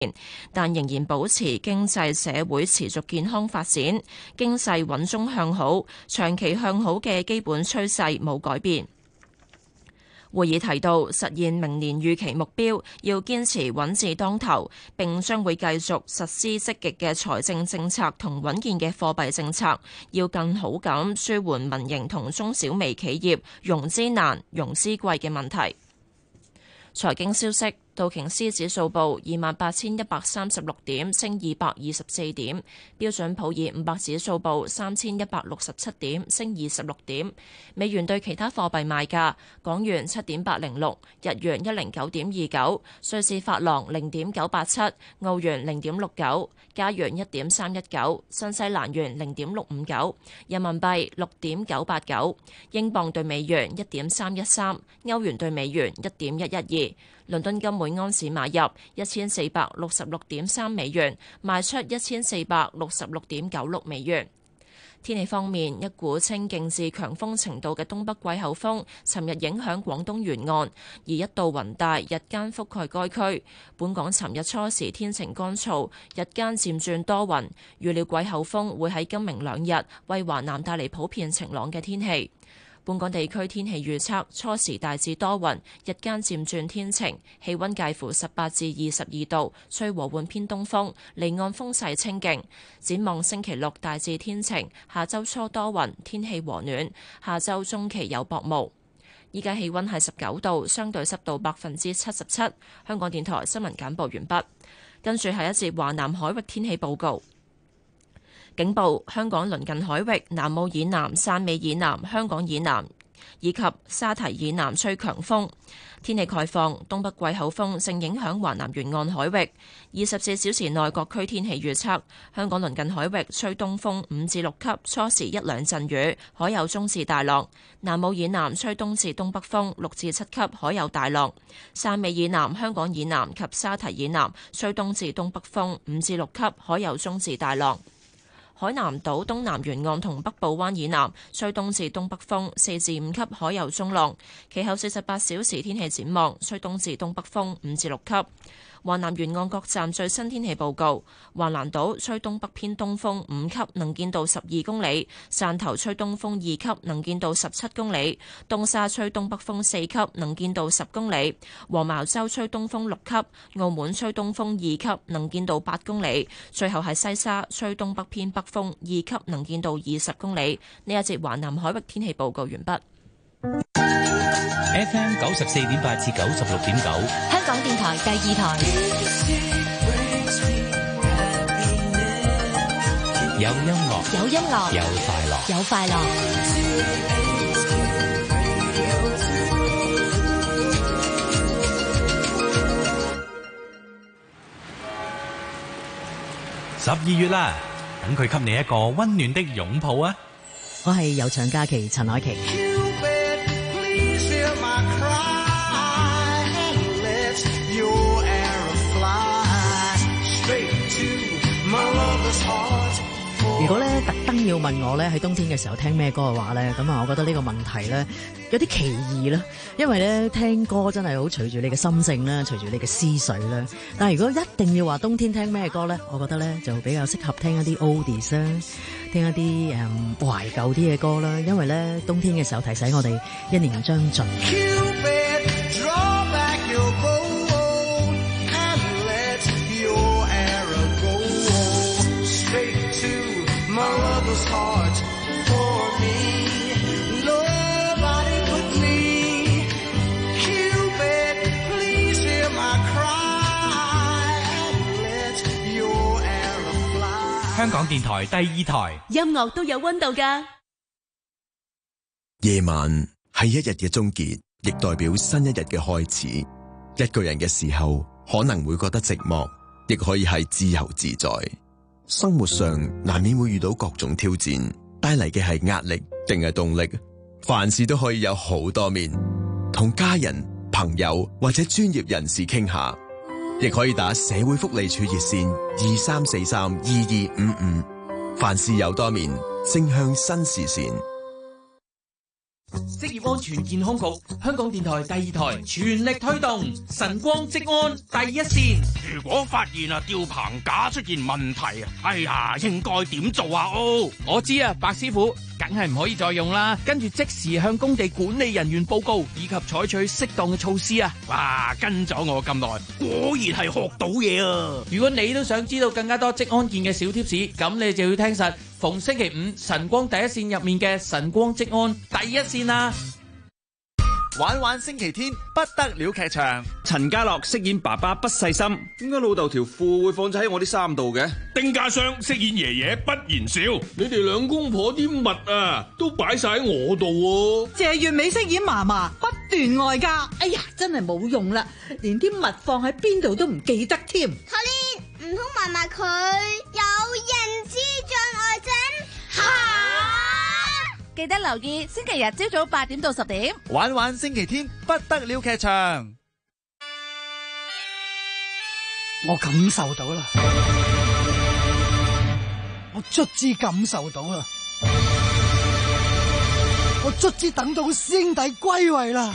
但仍然保持經濟社會持續健康發展，經濟穩中向好，長期向好嘅基本趨勢冇改變。會議提到，實現明年預期目標，要堅持穩字當頭，並將會繼續實施積極嘅財政政策同穩健嘅貨幣政策，要更好咁舒緩民營同中小微企業融資難、融資貴嘅問題。財經消息。道瓊斯指數報28,136點，升224點；標準普爾500指數報3,167點，升26點。美元對其他貨幣賣價：港元7.806，日元109.29，瑞士法郎0.987，澳元0.69，加元1.319，新西蘭元0.659，人民幣6.989，英鎊對美元1.313，歐元對美元1.112。倫敦金每安士買入1466.3美元，賣出1466.96美元。天氣方面，一股清勁至強風程度嘅東北季候風尋日影響廣東沿岸，而一道雲帶日間覆蓋該區。本港尋日初時天晴乾燥，日間漸轉多雲，預料季候風會喺今明兩日為華南帶嚟普遍晴朗嘅天氣。本港地區天氣預測，初時大致多雲，日間漸轉天晴，氣溫介乎18至22度，吹和緩偏東風，離岸風勢清勁。展望星期六大致天晴，下周初多雲，天氣和暖，下周中期有薄霧。依家氣溫係19度，相對濕度77%。香港電台新聞簡報完畢，跟住係一節華南海域天氣報告。警報：香港鄰近海域、南澳以南、汕尾以南、香港以南以及沙堤以南吹強風。天氣概況：東北季候風正影響華南沿岸海域。24小時內各區天氣預測：香港鄰近海域吹東風5至6級，初時一兩陣雨，海有中至大浪；南澳以南吹東至東北風6至7級，海有大浪；汕尾以南、香港以南及沙堤以南吹東至東北風5至6級，海有中至大浪。海南島東南沿岸同北部灣以南吹東至東北風4至5級，海有中浪。其後48小時天氣展望，吹東至東北風5至6級。華南沿岸各站最新天氣報告：橫瀾島吹東北偏東風5級，能見度12公里；汕頭吹東風2級，能見度17公里；東沙吹東北風4級，能見度10公里；黃茅洲吹東風6級；澳門吹東風2級，能見度8公里；最後係西沙吹東北偏北風2級，能見度20公里。呢一節華南海域天氣報告完畢。 FM 94.8至96.9， 香港電台第二台。 有音樂， 有音樂， 有快樂， 有快樂。 12月啦，等佢給你一個溫暖的擁抱啊！ 我係悠長假期陳凱琪。如果咧特登要問我咧喺冬天嘅時候聽咩歌嘅話咧，咁啊，我覺得呢個問題咧有啲奇異啦，因為咧聽歌真係好隨住你嘅心性啦，隨住你嘅思緒啦。但係如果一定要話冬天聽咩歌咧，我覺得咧就比較適合聽一啲 oldies 啦，聽一啲懷舊啲嘅歌啦，因為咧冬天嘅時候提醒我哋一年將盡。 香港電台第二台， 音樂都有溫度㗎。 夜晚係一日嘅終結，亦代表新一日嘅開始。一個人嘅時候，可能會覺得寂寞，亦可以係自由自在。生活上難免會遇到各種挑戰，帶嚟嘅係壓力定係動力？凡事都可以有好多面，同家人、朋友或者專業人士傾下。亦可以打社會福利處熱線23432255，凡事有多面，正向新視線。 職業安全健康局、香港電台第2台全力推動晨光職安第一線。 如果發現吊棚架出現問題應該點做啊？ 我知啊，白師傅，梗係唔可以再用啦，跟住即時向工地管理人員報告，以及採取適當嘅措施啊！ 哇，跟咗我咁耐，果然係學到嘢啊！ 如果你都想知道更加多職安健嘅小貼士，咁你就要聽實逢星期五晨光第一線入面嘅晨光職安第一線啦。 玩玩星期天不得了劇場，陳家樂飾演爸爸不細心，點解老豆條褲會放咗喺我啲衫度嘅？ 丁家雙飾演爺爺不言少， 你哋兩公婆啲襪都擺晒喺我度喎。 謝月美飾演嫲嫲不斷外嫁，哎呀真係冇用啦，連啲襪放喺邊度都唔記得添。 唔通嫲嫲佢有認知障礙症？ 記得留意星期日朝早8點到10點， 玩玩星期天不得了劇場。 我感受到啦，我卒之感受到啦，我卒之等到師兄弟歸位啦。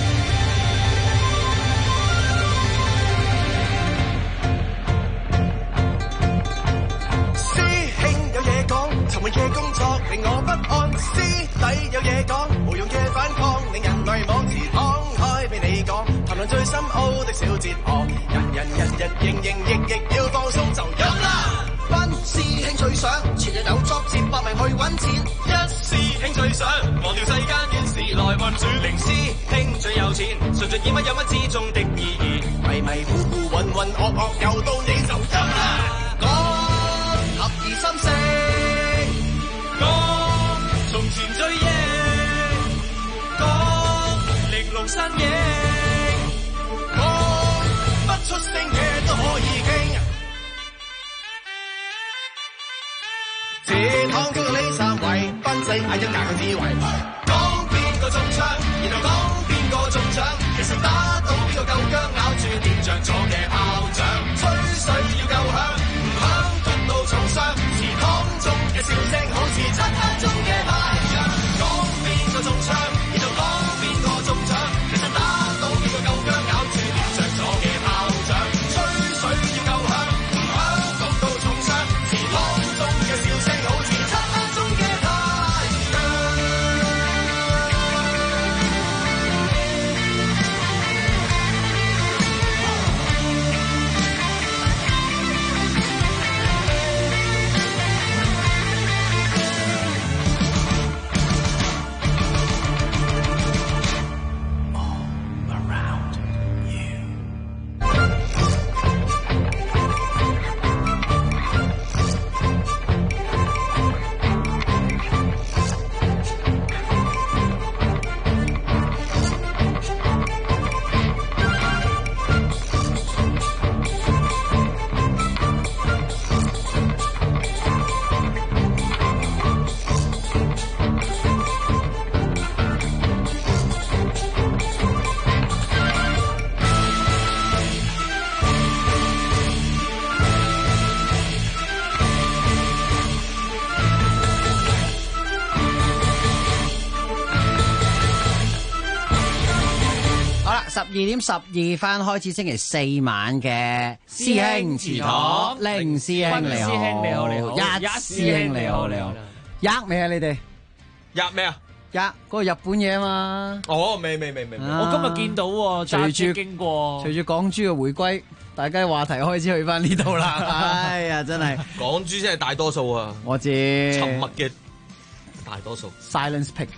尋日嘅工作令我不安，師弟有嘢講，無用嘅反抗令人迷惘，而敞開俾你講，談論最深奧的小哲學，人營役要放鬆就飲啦。班師兄最想全日有作接百名去揾錢，一師兄最想忘掉世間怨事來運轉，零師兄最有錢，純粹以乜有乜之中的意義，迷糊渾噩又到你就飲啦。講合二心聲。從前最贏，講玲瓏身影，講不出聲嘅都可以傾。這趟經過呢3位，賓仔嗌一架嘅智慧，講邊個中槍，然後講邊個中獎，其實打到邊個夠薑，咬住掂着咗嘅炮仗，吹水要夠響，唔響捉到重傷，祠堂中嘅笑聲好似漆黑中嘅太陽，講邊個中槍，然後講邊個中獎，其實打到邊個夠薑，咬住掂着咗嘅炮仗，吹水要夠響，唔響捉到重傷，祠堂中嘅笑聲好似漆黑中嘅太陽。 12:12開始星期4晚嘅師兄祠堂，令師兄你好，一師兄你好，吔未啊你哋？ 吔咩啊？ 吔嗰個日本嘢嘛？ 哦，未， 我今日見到揸車經過， 隨住港豬嘅回歸，大家話題開始去翻呢度啦。哎呀，真係港豬真係大多數啊！ 我知沉默嘅大多數 ，silence pick。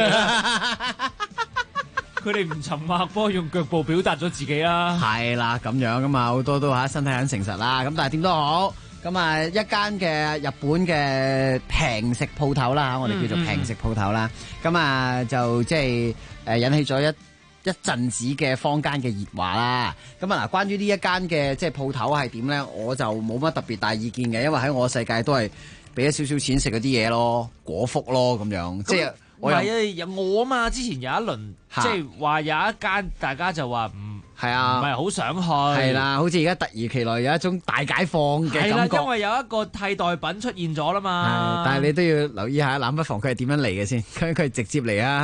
佢哋唔沉默，不過用腳步表達咗自己啦。 係啦，咁樣噶嘛，好多都身體很誠實啦。咁但係點都好，咁啊一間嘅日本嘅平食鋪頭啦，我哋叫做平食鋪頭啦。咁啊就即係引起咗一陣子嘅坊間嘅熱話啦。咁啊嗱，關於呢一間嘅即係鋪頭係點咧，我就冇乜特別大意見嘅，因為喺我世界都係俾咗少少錢食嗰啲嘢咯，果腹咯咁樣，即係。 唔係啊，有我啊嘛！之前有一輪即係話有一間，大家就話唔係好想去。 係啦，好似而家突如其來有一種大解放嘅感覺。係啦， 因為有一個替代品出現咗啦嘛。 但係你都要留意下，冷不防佢係點樣嚟嘅先？佢係直接嚟啊，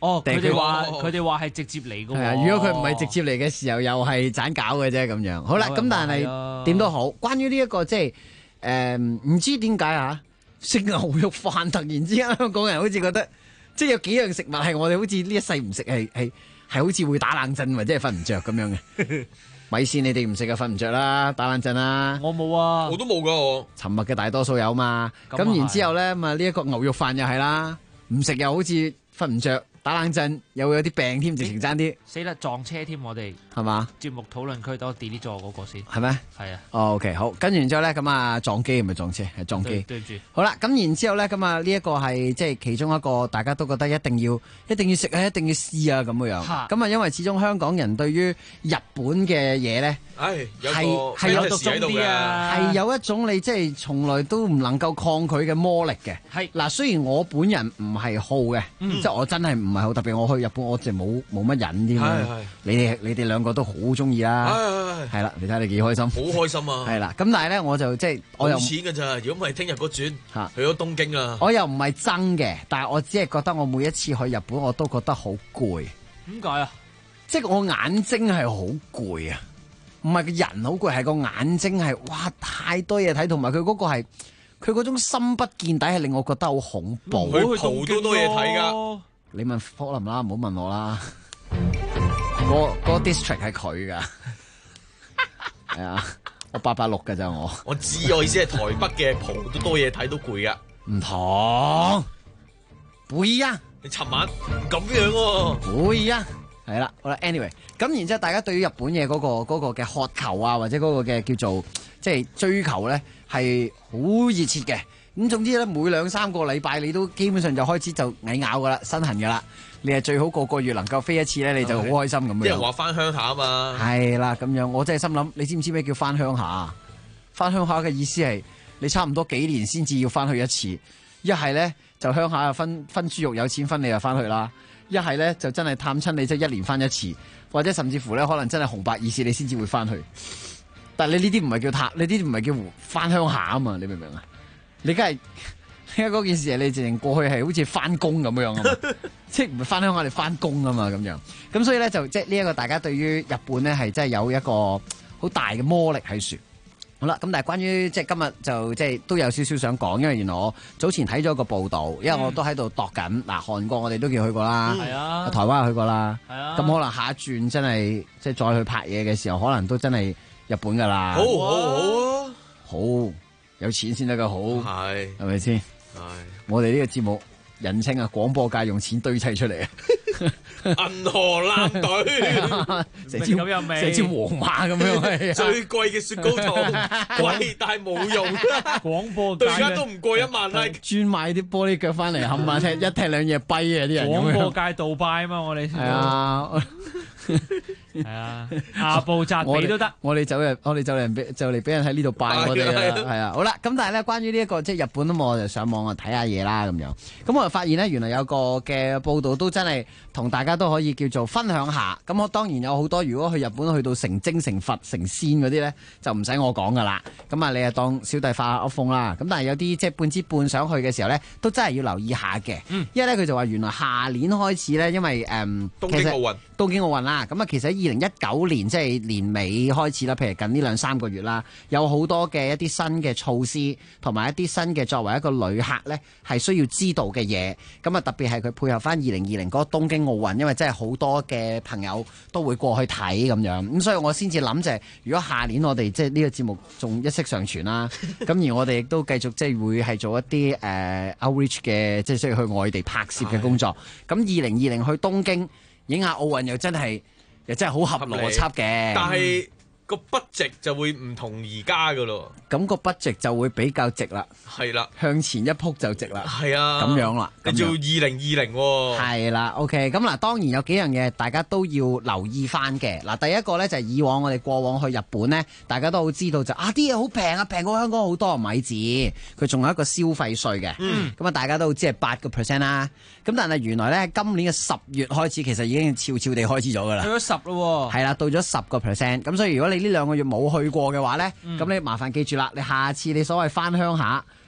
哦，佢哋話係直接嚟㗎喎。 係啊，如果佢唔係直接嚟嘅時候，又係盞搞嘅啫咁樣。好啦，咁但係點都好，關於呢一個即係唔知點解啊，食牛肉飯突然之間香港人好似覺得，即係有幾樣食物係我哋好似呢一世唔食，係好似會打冷震或者係瞓唔着咁樣嘅。米線你哋唔食就瞓唔着啦，打冷震啦。 我冇啊， 我都冇噶我。 沉默嘅大多數有嘛。咁然之後咧，咁啊呢一個牛肉飯又係啦，唔食又好似瞓唔着。打冷震又會有啲病添，直情爭啲死啦撞車添，我哋係嘛？ 節目討論區都 delete 咗嗰個先， 係咩？ 係啊。 OK 好，跟完之後咧，咁啊撞機唔係撞車，係撞機。 對住。好啦，咁然之後咧，咁啊呢一個係即係其中一個大家都覺得一定要食啊，一定要試啊咁樣。咁啊，因為始終香港人對於日本嘅嘢咧，係有獨鍾啲啊，係有一種你即係從來都唔能夠抗拒嘅魔力嘅。係嗱，雖然我本人唔係好嘅，即係我真係唔係好特別，我去日本我就冇乜癮添。你哋兩個都好中意啦，係啦，你睇你幾開心， 好開心啊！ 係啦，咁但係咧我就即係我又冇錢㗎咋，如果唔係聽日嗰轉去咗東京啦。 我又唔係憎嘅，但係我只係覺得我每一次去日本我都覺得好攰。 點解啊？ 即係我眼睛係好攰啊！唔係個人好攰，係個眼睛係哇太多嘢睇，同埋佢嗰個係佢嗰種深不見底，係令我覺得好恐怖。 佢蒲都多嘢睇㗎。 你問科林啦，唔好問我啦。嗰個 district 係佢噶，係啊，我886㗎咋我。 我知我意思係台北嘅蒲都多嘢睇，都攰噶。 唔同，會啊！ 你尋晚咁樣喎， 會啊！係啦，好啦 ，anyway， 咁然之後大家對於日本嘢嗰個嘅渴求啊，或者嗰個嘅叫做即係追求咧，係好熱切嘅。咁總之咧，每2-3個禮拜你都基本上就開始就蟻咬噶啦，身痕噶啦。你係最好個月能夠飛一次咧，你就好開心咁樣。 啲人話翻鄉下啊嘛。係啦，咁樣我真係心諗，你知唔知咩叫翻鄉下？翻鄉下嘅意思係你差唔多幾年先至要翻去一次。一係咧就鄉下啊分豬肉有錢分你就翻去啦。一係咧就真係探親你，即係1年翻一次，或者甚至乎咧可能真係紅白二事你先至會翻去。但係你呢啲唔係叫你呢啲唔係叫翻鄉下啊嘛？你明唔明啊？你梗係嗰件事，你直情過去係好似翻工咁樣啊嘛，即係唔係翻鄉下你翻工啊嘛咁樣。咁所以咧就即係呢一個大家對於日本咧係真係有一個好大嘅魔力喺處。好啦，咁但係關於即係今日就即係都有少少想講，因為原來我早前睇咗個報道，因為我都喺度度緊嗱，韓國我哋都叫去過啦，係啊，台灣又去過啦，係啊，咁可能下一轉真係即係再去拍嘢嘅時候，可能都真係日本噶啦， 好啊， 好。有錢先得噶好，係咪先？係我哋呢個節目人稱啊，廣播界用錢堆砌出嚟啊！ 銀河艦隊， 成支皇馬咁樣， 最貴嘅雪糕筒，貴但係冇用。 廣播界而家都唔過1萬啦， 專買啲玻璃腳翻嚟冚唪唥一踢兩嘢跛啊！啲人廣播界杜拜啊嘛，我哋係啊。係啊，阿布扎比都得。我哋就嚟俾人喺呢度拜我哋啦。係啊，好啦，咁但係咧，關於呢一個即係日本啊嘛，我就上網啊睇下嘢啦咁樣。咁我就發現咧，原來有個嘅報道都真係同大家都可以叫做分享下。咁我當然有好多，如果去日本去到成精成佛成仙嗰啲咧，就唔使我講噶啦。咁啊，你啊當小弟發噏風啦。咁但係有啲即係半知半想去嘅時候咧，都真係要留意下嘅。因為咧佢就話原來下年開始咧，因為東京奧運啦。咁啊，其實喺2019年即係年尾開始啦，譬如近呢2-3個月啦，有好多嘅一啲新嘅措施，同埋一啲新嘅作為一個旅客咧係需要知道嘅嘢。咁啊，特別係佢配合翻2020嗰個東京奧運，因為真係好多嘅朋友都會過去睇咁樣。咁所以我先至諗就係，如果下年我哋即係呢個節目仲一息尚存啦，咁而我哋亦都繼續即係會係做一啲outreach 嘅，即係需要去外地拍攝嘅工作。咁2020去東京影下奧運又真係好合邏輯嘅， 但係個budget就會唔同而家噶咯。 咁個 budget 就會比較值啦， 係啦， 向前一撲就值啦， 係啊， 咁樣啦。 你做2020喎， 係啦 ，OK。咁嗱，當然有幾樣嘢大家都要留意翻嘅。嗱，第一個咧就係以往我哋過往去日本咧，大家都好知道就啲嘢好平啊，平過香港好多，咪字佢仲有一個消費稅嘅。咁啊，大家都知係8% 啦。咁但係原來咧，今年嘅10月開始，其實已經悄悄地開始咗噶啦。 去咗10咯喎。係啦，到咗10%。咁所以如果你呢2個月冇去過嘅話咧，咁你麻煩記住啦，你下次你所謂翻鄉下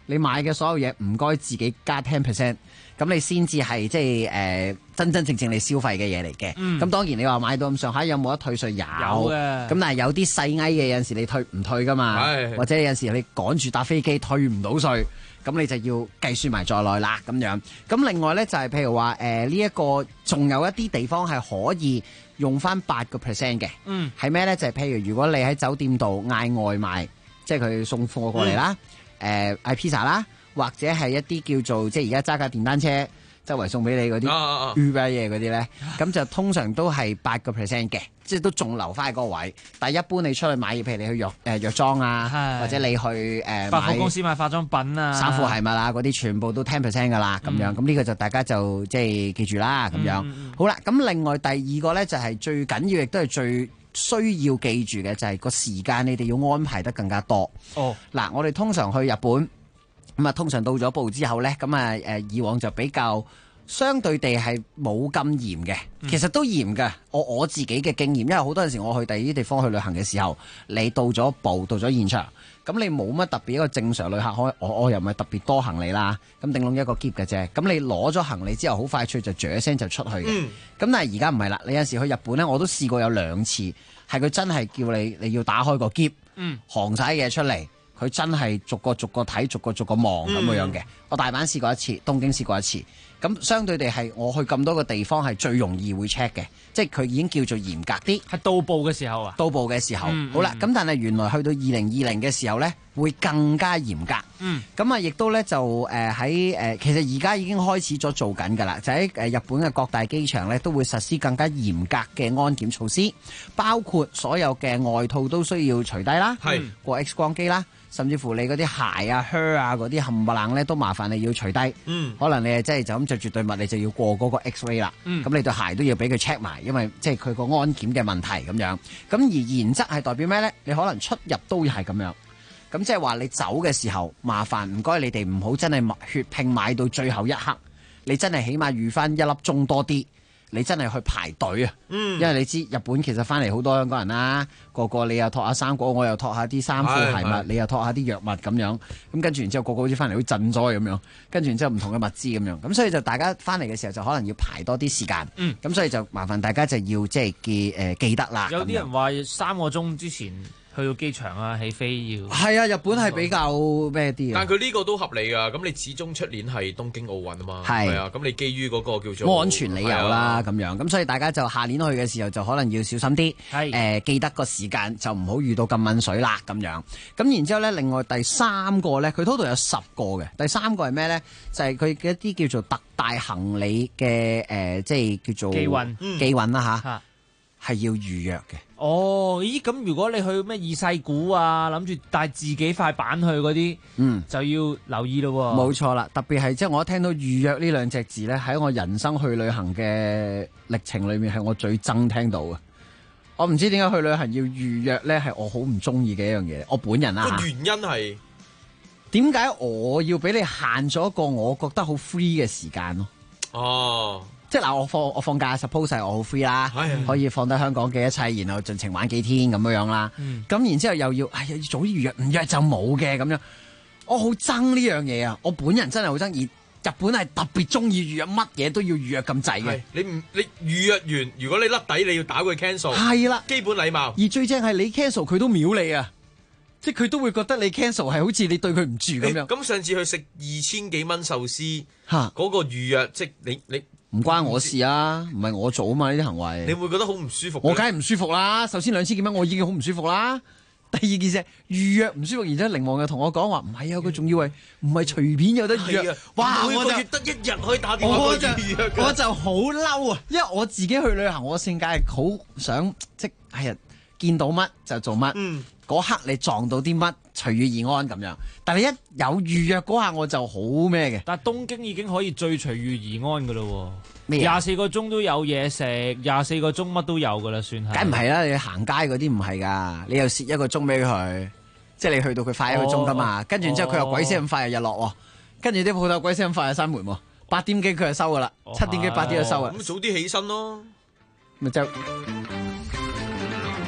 你買嘅所有嘢唔該自己加 10%， 咁你先至係即係真真正正你消費嘅嘢嚟嘅。咁當然你話買到咁上下有冇得退稅？有嘅。咁但係有啲細翳嘅有陣時你退唔退噶嘛？或者有陣時你趕住搭飛機退唔到稅，咁你就要計算埋在內啦咁樣。咁另外咧就係譬如話呢一個仲有一啲地方係可以用翻8%嘅。係咩咧？就係譬如如果你喺酒店度嗌外賣，即係佢送貨過嚟啦，嗌 pizza 啦，或者係一啲叫做即係而家揸架電單車周圍送俾你嗰啲 Uber 嘢嗰啲咧，咁就通常都係8%嘅，即係都仲留翻喺嗰個位。但係一般你出去買嘢，譬如你去藥妝啊，或者你去百貨公司買化妝品啊、 衫褲鞋襪啊嗰啲，全部都10%噶啦咁樣。咁呢個就大家就即係記住啦咁樣。好啦，咁另外第二個咧就係最緊要，亦都係最需要記住嘅就係個時間，你哋要安排得更加多。嗱，我哋通常去日本。咁啊，通常到咗埗之後咧，咁啊以往就比較相對地係冇咁嚴嘅，其實都嚴嘅。我自己嘅經驗，因為好多陣時我去第二啲地方去旅行嘅時候，你到咗埗，到咗現場，咁你冇乜特別一個正常旅客，我又唔係特別多行李啦，咁頂籠一個篋嘅啫。咁你攞咗行李之後，好快脆就一聲就出去嘅。咁但係而家唔係啦，你有陣時去日本咧，我都試過有2次，係佢真係叫你要打開個篋，行晒嘢出嚟。佢真係逐個睇，逐個望咁樣嘅。我大阪試過一次，東京試過一次。咁相對地係我去咁多個地方係最容易會 check 嘅，即係佢已經叫做嚴格啲。 係到埗嘅時候啊？到埗嘅時候，好啦。咁但係原來去到2020嘅時候呢，會更加嚴格。咁啊，亦都呢，就其實而家已經開始咗做緊㗎啦，就喺日本嘅各大機場呢，都會實施更加嚴格嘅安檢措施，包括所有嘅外套都需要除低啦，過 X 光機啦。甚至乎你嗰啲鞋啊、靴啊嗰啲冚唪唥咧，都麻煩你要除低。可能你係真係就咁着住對襪，你就要過嗰個 X-ray 啦。咁你對鞋都要俾佢 check 埋，因為即係佢個安檢嘅問題咁樣。咁而原則係代表咩咧？你可能出入都係咁樣。咁即係話你走嘅時候，麻煩唔該你哋唔好真係血拼買到最後一刻，你真係起碼預翻1粒鐘多啲。你真係去排隊啊！因為你知日本其實翻嚟好多香港人啦，個你又托下生果，我又托下啲衫褲鞋襪，你又托下啲藥物咁樣，咁跟住然之後個好似翻嚟好似賑災咁樣，跟住然之後唔同嘅物資咁樣，咁所以就大家翻嚟嘅時候就可能要排多啲時間，咁所以就麻煩大家就要即係記得啦。 有啲人話3個鐘之前去到機場啊，起飛要係啊，日本係比較咩啲嘅， 但佢呢個都合理㗎。咁你始終出年係東京奧運啊嘛，係啊，咁你基於嗰個叫做安全理由啦咁樣，咁所以大家就下年去嘅時候就可能要小心啲，記得個時間就唔好遇到咁濛水啦咁樣。咁然之後咧，另外第3個咧，佢 total 有10個嘅。第3個係咩咧？就係佢嘅一啲叫做特大行李嘅即係叫做寄運啦嚇。係要預約嘅。 咦，咁如果你去咩二世古啊，諗住帶自己塊板去嗰啲，就要留意咯。 冇錯啦，特別係即係我一聽到預約呢2隻字咧，喺我人生去旅行嘅歷程裏面係我最憎聽到嘅。我唔知點解去旅行要預約咧，係我好唔中意嘅一樣嘢。我本人啊， 個原因係點解我要俾你限咗一個我覺得好 free 嘅時間咯？即係嗱，我放假 suppose 係我好 free 啦，可以放低香港嘅一切，然後盡情玩幾天咁樣啦。咁然之後又要要早啲預約，唔約就冇嘅咁樣。我好憎呢樣嘢啊！我本人真係好憎，而日本係特別中意預約，乜嘢都要預約咁滯嘅。 你預約完，如果你甩底，你要打佢 cancel。係啦，基本禮貌。 而最正係你 cancel 佢都秒你啊！即係佢都會覺得你 cancel 係好似你對佢唔住咁樣。 咁上次去食2000幾蚊壽司，嗰個預約即係你。 唔關我事啊，唔係我做啊嘛，呢啲行為。 你會覺得好唔舒服？ 我梗係唔舒服啦。首先2000幾蚊我已經好唔舒服啦。第二件事預約唔舒服，然之後凌王又同我講話唔係啊，佢仲以為唔係隨便有得預約。哇！ 每個月得1日可以打電話去預約。 我就好嬲啊，因為我自己去旅行，我性格係好想即係見到乜就做乜。嗰刻你撞到啲乜隨遇而安咁樣，但係一有預約嗰下我就好咩嘅。 但係東京已經可以最隨遇而安噶咯， 咩 24個鐘都有嘢食，24個鐘乜都有噶啦，算係。 梗唔係啦，你行街嗰啲唔係噶，你又蝕1個鐘俾佢，即係你去到佢快1個鐘噶嘛，跟住之後佢又鬼死咁快又日落，跟住啲鋪頭鬼死咁快又閂門，8點幾佢就收噶啦，7點幾8點就收啦。 咁早啲起身咯， 咪就。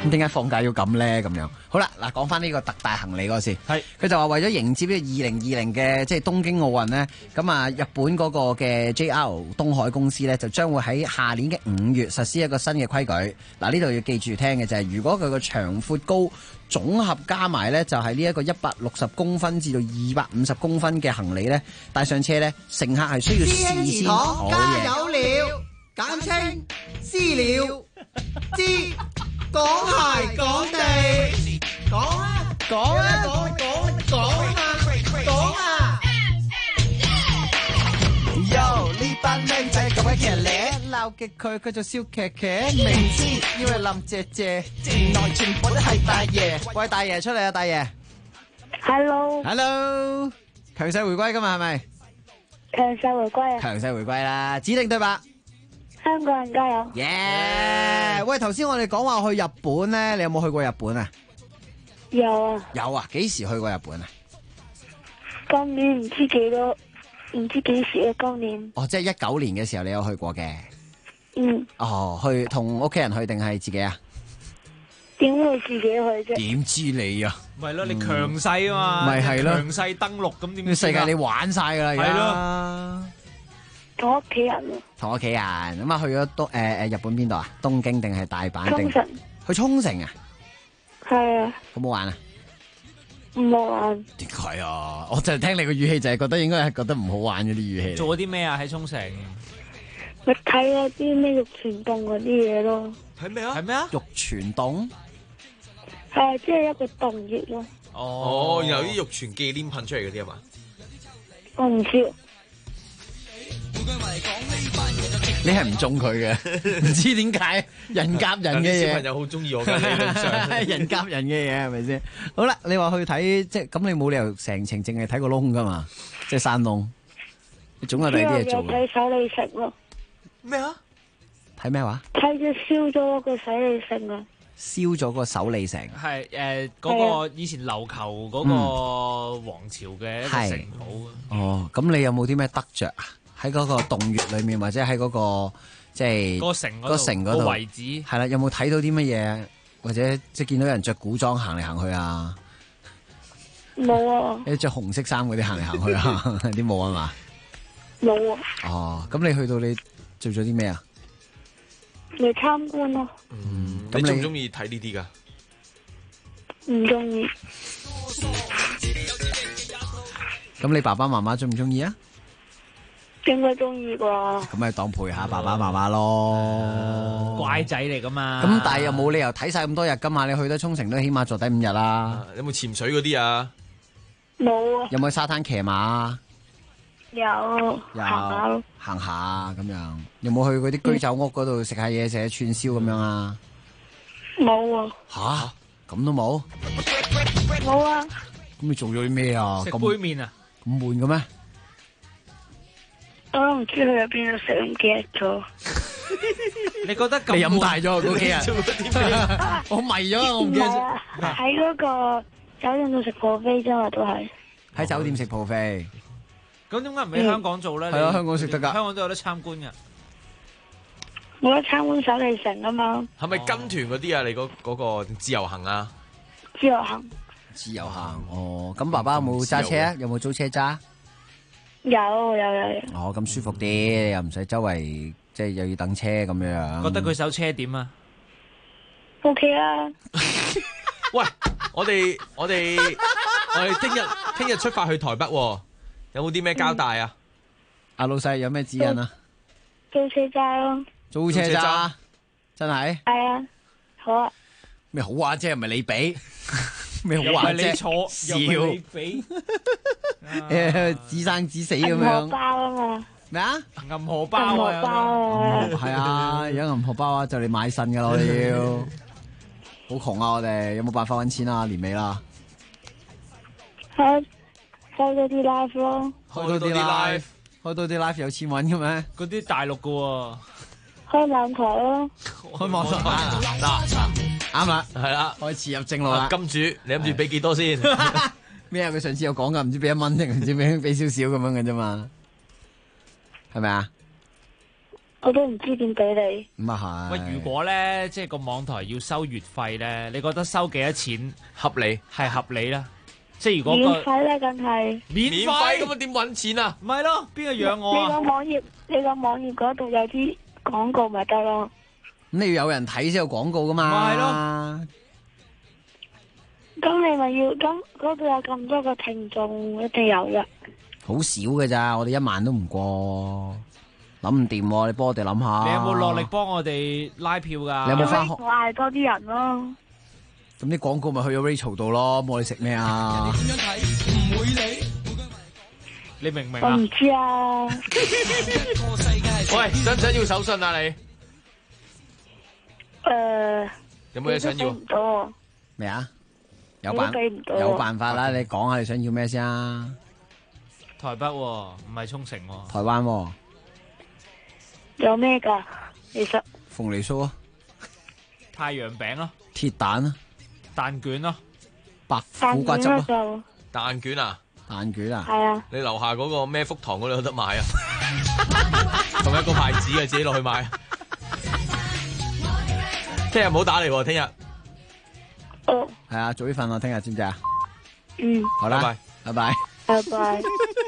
咁點解放假要咁咧？咁樣好啦，嗱，講翻呢個特大行李嗰個先。係佢就話為咗迎接呢個2020嘅即係東京奧運呢，咁啊日本嗰個嘅 JR 東海公司呢，就將會喺下年嘅5月實施一個新嘅規矩。嗱，呢度要記住聽嘅就係，如果佢個長闊高總合加埋呢，就係呢一個160公分至到250公分嘅行李呢，帶上車呢，乘客係需要事先好嘢。 加油了，簡稱私了，知講鞋講地，講啊講啊講啊！ 喲，呢班靚仔咁鬼騎呢，鬧極佢就笑騎騎，明知以為林姐姐，原來全部都係大爺。喂，大爺出嚟啊，大爺 Hello， 強勢回歸㗎嘛，係咪？ 強勢回歸啊！ 強勢回歸啦，指定對白。 香港人加油！ 耶！喂，頭先我哋講話去日本咧，你有冇去過日本啊？ 有啊。 有啊，幾時去過日本啊？ 今年唔知幾時啊？今年。 哦，即係19年嘅時候，你有去過嘅。 嗯。 哦，去同屋企人去定係自己啊？ 點會自己去啫？ 點知你啊？ 咪咯，你強勢啊嘛， 咪係咯， 強勢登陸咁點？ 世界你玩晒噶啦，而家。係咯。 同屋企人啊。 同屋企人咁啊，去咗日本邊度啊？東京定係大阪？ 沖繩。 去沖繩啊？ 係啊。 好唔好玩啊？ 唔好玩。 點解啊？我就係聽你個語氣，就係覺得應該係覺得唔好玩嗰啲語氣。 做咗啲咩啊？喺沖繩？ 咪睇嗰啲咩玉泉洞嗰啲嘢咯。 睇咩啊？係咩啊？ 玉泉洞。 係即係一個洞穴咯。 哦，然後啲玉泉忌廉噴出嚟嗰啲啊嘛？ 我唔知。 你係唔中佢嘅，唔知點解人夾人嘅嘢。 小朋友好中意我嘅理論上， 人夾人嘅嘢係咪先？好啦，你話去睇即係咁，你冇理由成程淨係睇個窿噶嘛？即係山窿，你總有第啲嘢做。 睇手里城咯。 咩啊？ 睇咩話？ 睇咗燒咗個手里城啊！ 燒咗個首里城， 係嗰個以前琉球嗰個王朝嘅一個城堡。 哦，咁你有冇啲咩得着啊？喺嗰個洞穴裏面，或者喺嗰個即係個城嗰度遺址， 係啦，有冇睇到啲乜嘢？或者即係見到有人着古裝行嚟行去啊？ 冇啊！ 你着紅色衫嗰啲行嚟行去啊？啲冇啊嘛？ 冇啊！ 哦，咁你去到你做咗啲咩啊？ 嚟參觀咯。 你中唔中意睇呢啲噶？ 唔中意。 咁你爸爸媽媽中唔中意啊？ 應該中意啩。 咁咪當陪下爸爸媽媽咯。 乖仔嚟噶嘛。 咁但係又冇理由睇晒咁多日噶嘛？你去得沖繩都起碼坐低5日啦。 有冇潛水嗰啲啊？ 冇啊。 有冇去沙灘騎馬？ 有。 行下咁樣。有冇去嗰啲居酒屋嗰度食下嘢，食下串燒咁樣啊？ 冇啊。 吓？咁都冇？ 冇啊。 咁你做咗啲咩啊？ 食杯麵啊？ 咁悶嘅咩？ 我都唔知佢喺邊度食，唔記得咗。 你覺得咁？ 你飲大咗嗰幾日？我迷咗，我唔記得咗。 喺嗰個酒店度食 buffet 啫嘛，都係。 喺酒店食 buffet。 咁點解唔喺香港做咧？ 係啊，香港食得噶。 香港都有得參觀噶。 冇得參觀首里城啊嘛。 係咪跟團嗰啲啊？你嗰個自由行啊？ 自由行。 自由行哦，咁爸爸有冇揸車啊？有冇租車揸？ 有。 哦，咁舒服啲，又唔使周圍即係又要等車咁樣。 覺得佢手車點啊 ？OK 啦。 喂，我哋聽日出發去台北，有冇啲咩交代啊？ 阿老細有咩指引啊？ 租車揸咯。租車揸， 真係？ 係啊，好啊。 咩好玩啫？唔係你俾。咩好玩啫？ 你錯，笑，又唔係你俾。 自生自死咁樣。 銀荷包啊嘛。 咩啊？ 銀荷包啊。 係啊，而家銀荷包啊，就嚟買腎噶啦，我哋要。好窮啊！我哋有冇辦法搵錢啊？年尾啦。 開多啲 live 咯。 開多啲 live 有錢搵嘅咩？ 嗰啲大陸噶喎。 開網台咯。 開網台嗱，啱啦，係啦，開始入正路啦。 金主，你諗住俾幾多先？ 咩啊？佢上次有講噶，唔知俾1蚊定唔知俾少少咁樣嘅啫嘛，係咪啊？ 我都唔知點俾你。 咁啊係。 喂，如果咧即係個網台要收月費咧，你覺得收幾多錢合理？ 係合理啦。即係如果免費咧，梗係免費咁啊，點搵錢啊？ 唔係咯，邊個養我啊？ 你個網頁嗰度有啲廣告咪得咯？ 咁你要有人睇先有廣告噶嘛？ 咪係咯。 咁你咪要咁嗰度有咁多個聽眾，一定有嘅。 好少嘅咋，我哋1萬都唔過，諗唔掂喎，你幫我哋諗下。 你有冇落力幫我哋拉票㗎？ 你有冇返學？ 我嗌多啲人咯。 咁啲廣告咪去咗 Rachel 度咯，咁我哋食咩啊？ 點樣睇唔會理。 你明唔明啊？ 我唔知啊。 喂，想唔想要手信啊你？有冇嘢想要？ 唔到。 咩啊？有辦法啦，你講下你想要咩先啊？ 台北喎，唔係沖繩喎。 台灣喎。 有咩㗎？其實鳳梨酥啊， 太陽餅咯， 鐵蛋啊， 蛋卷咯， 白苦瓜汁咯， 蛋卷啊， 蛋卷啊， 係啊， 你樓下嗰個咩福堂嗰度有得買啊？同一個牌子嘅，自己落去買。聽日唔好打嚟喎，聽日。 哦。 係啊，早啲瞓啊，聽日知唔知啊？ 嗯。 好啦，拜拜。 拜拜。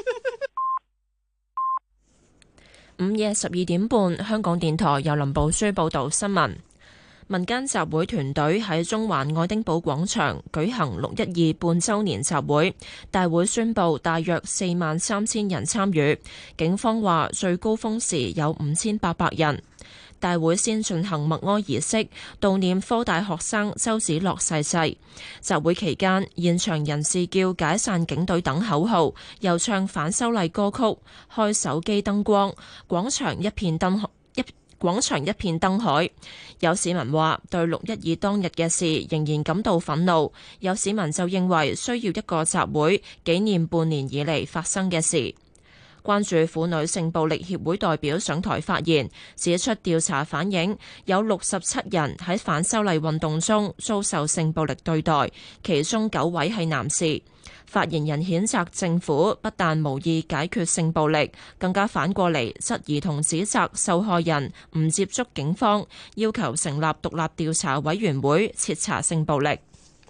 午夜12點半，香港電台由林寶書報道新聞。民間集會團隊喺中環愛丁堡廣場舉行612半週年集會，大會宣布大約43000人參與，警方話最高峰時有5800人。大會先進行默哀儀式，悼念科大學生周梓樂逝世。集會期間，現場人士叫解散警隊等口號，又唱反修例歌曲，開手機燈光，廣場一片燈海。有市民話對612當日嘅事仍然感到憤怒，有市民就認為需要一個集會紀念半年以嚟發生嘅事。關注婦女性暴力協會代表上台發言，指出調查反映有67人喺反修例運動中遭受性暴力對待，其中9位係男士。發言人譴責政府不但無意解決性暴力，更加反過嚟質疑同指責受害人唔接觸警方，要求成立獨立調查委員會徹查性暴力。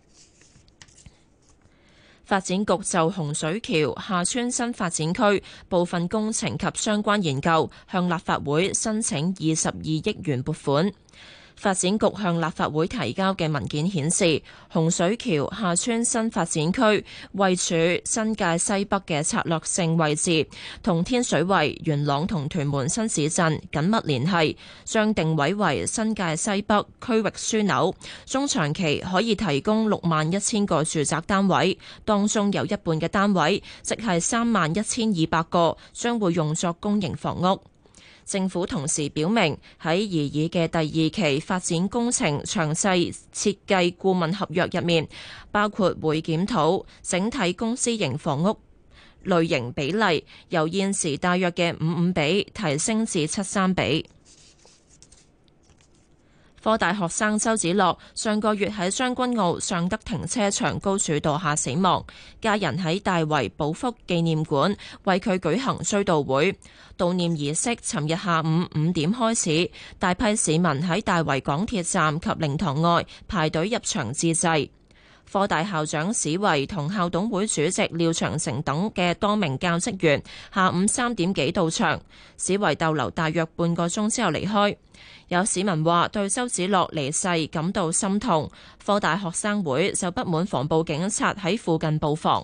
發展局就洪水橋廈村新發展區部分工程及相關研究向立法會申請22億元撥款。發展局向立法會提交嘅文件顯示，洪水橋廈村新發展區位處新界西北嘅策略性位置，同天水圍、元朗同屯門新市鎮緊密聯繫，將定位為新界西北區域樞紐，中長期可以提供61000個住宅單位，當中有一半嘅單位，即係31200個，將會用作公營房屋。政府同時表明，喺擬議嘅第2期發展工程詳細設計顧問合約入面，包括會檢討整體公私營房屋類型比例，由現時大約嘅55比提升至73比。科大學生周梓樂上個月喺將軍澳尚德停車場高處墮下死亡，家人喺大圍寶福紀念館為佢舉行追悼會。悼念儀式尋日下午5點開始，大批市民喺大圍港鐵站及靈堂外排隊入場致祭。科大校長史維同校董會主席廖長成等嘅多名教職員下午3點幾到場，史維逗留大約半個鐘之後離開。有市民話對周梓樂離世感到心痛，科大學生會就不滿防暴警察喺附近布防。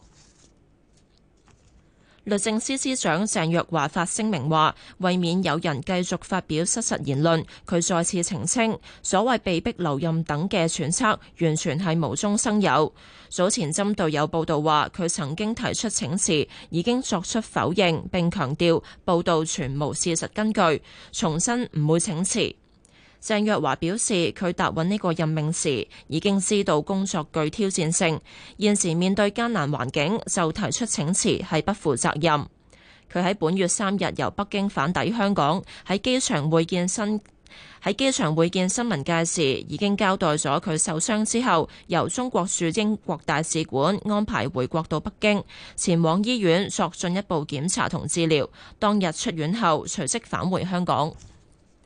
律政司司長鄭若驊發聲明話，為免有人繼續發表失實言論，佢再次澄清，所謂被逼留任等嘅揣測完全係無中生有。早前針對有報道話佢曾經提出請辭，已經作出否認，並強調報道全無事實根據，重申唔會請辭。鄭若驊表示，佢答允呢個任命時已經知道工作具挑戰性，現時面對艱難環境就提出請辭係不負責任。佢喺本月3日由北京返抵香港，喺機場會見新聞界時已經交代咗佢受傷之後由中國駐英國大使館安排回國到北京，前往醫院作進一步檢查同治療。當日出院後隨即返回香港。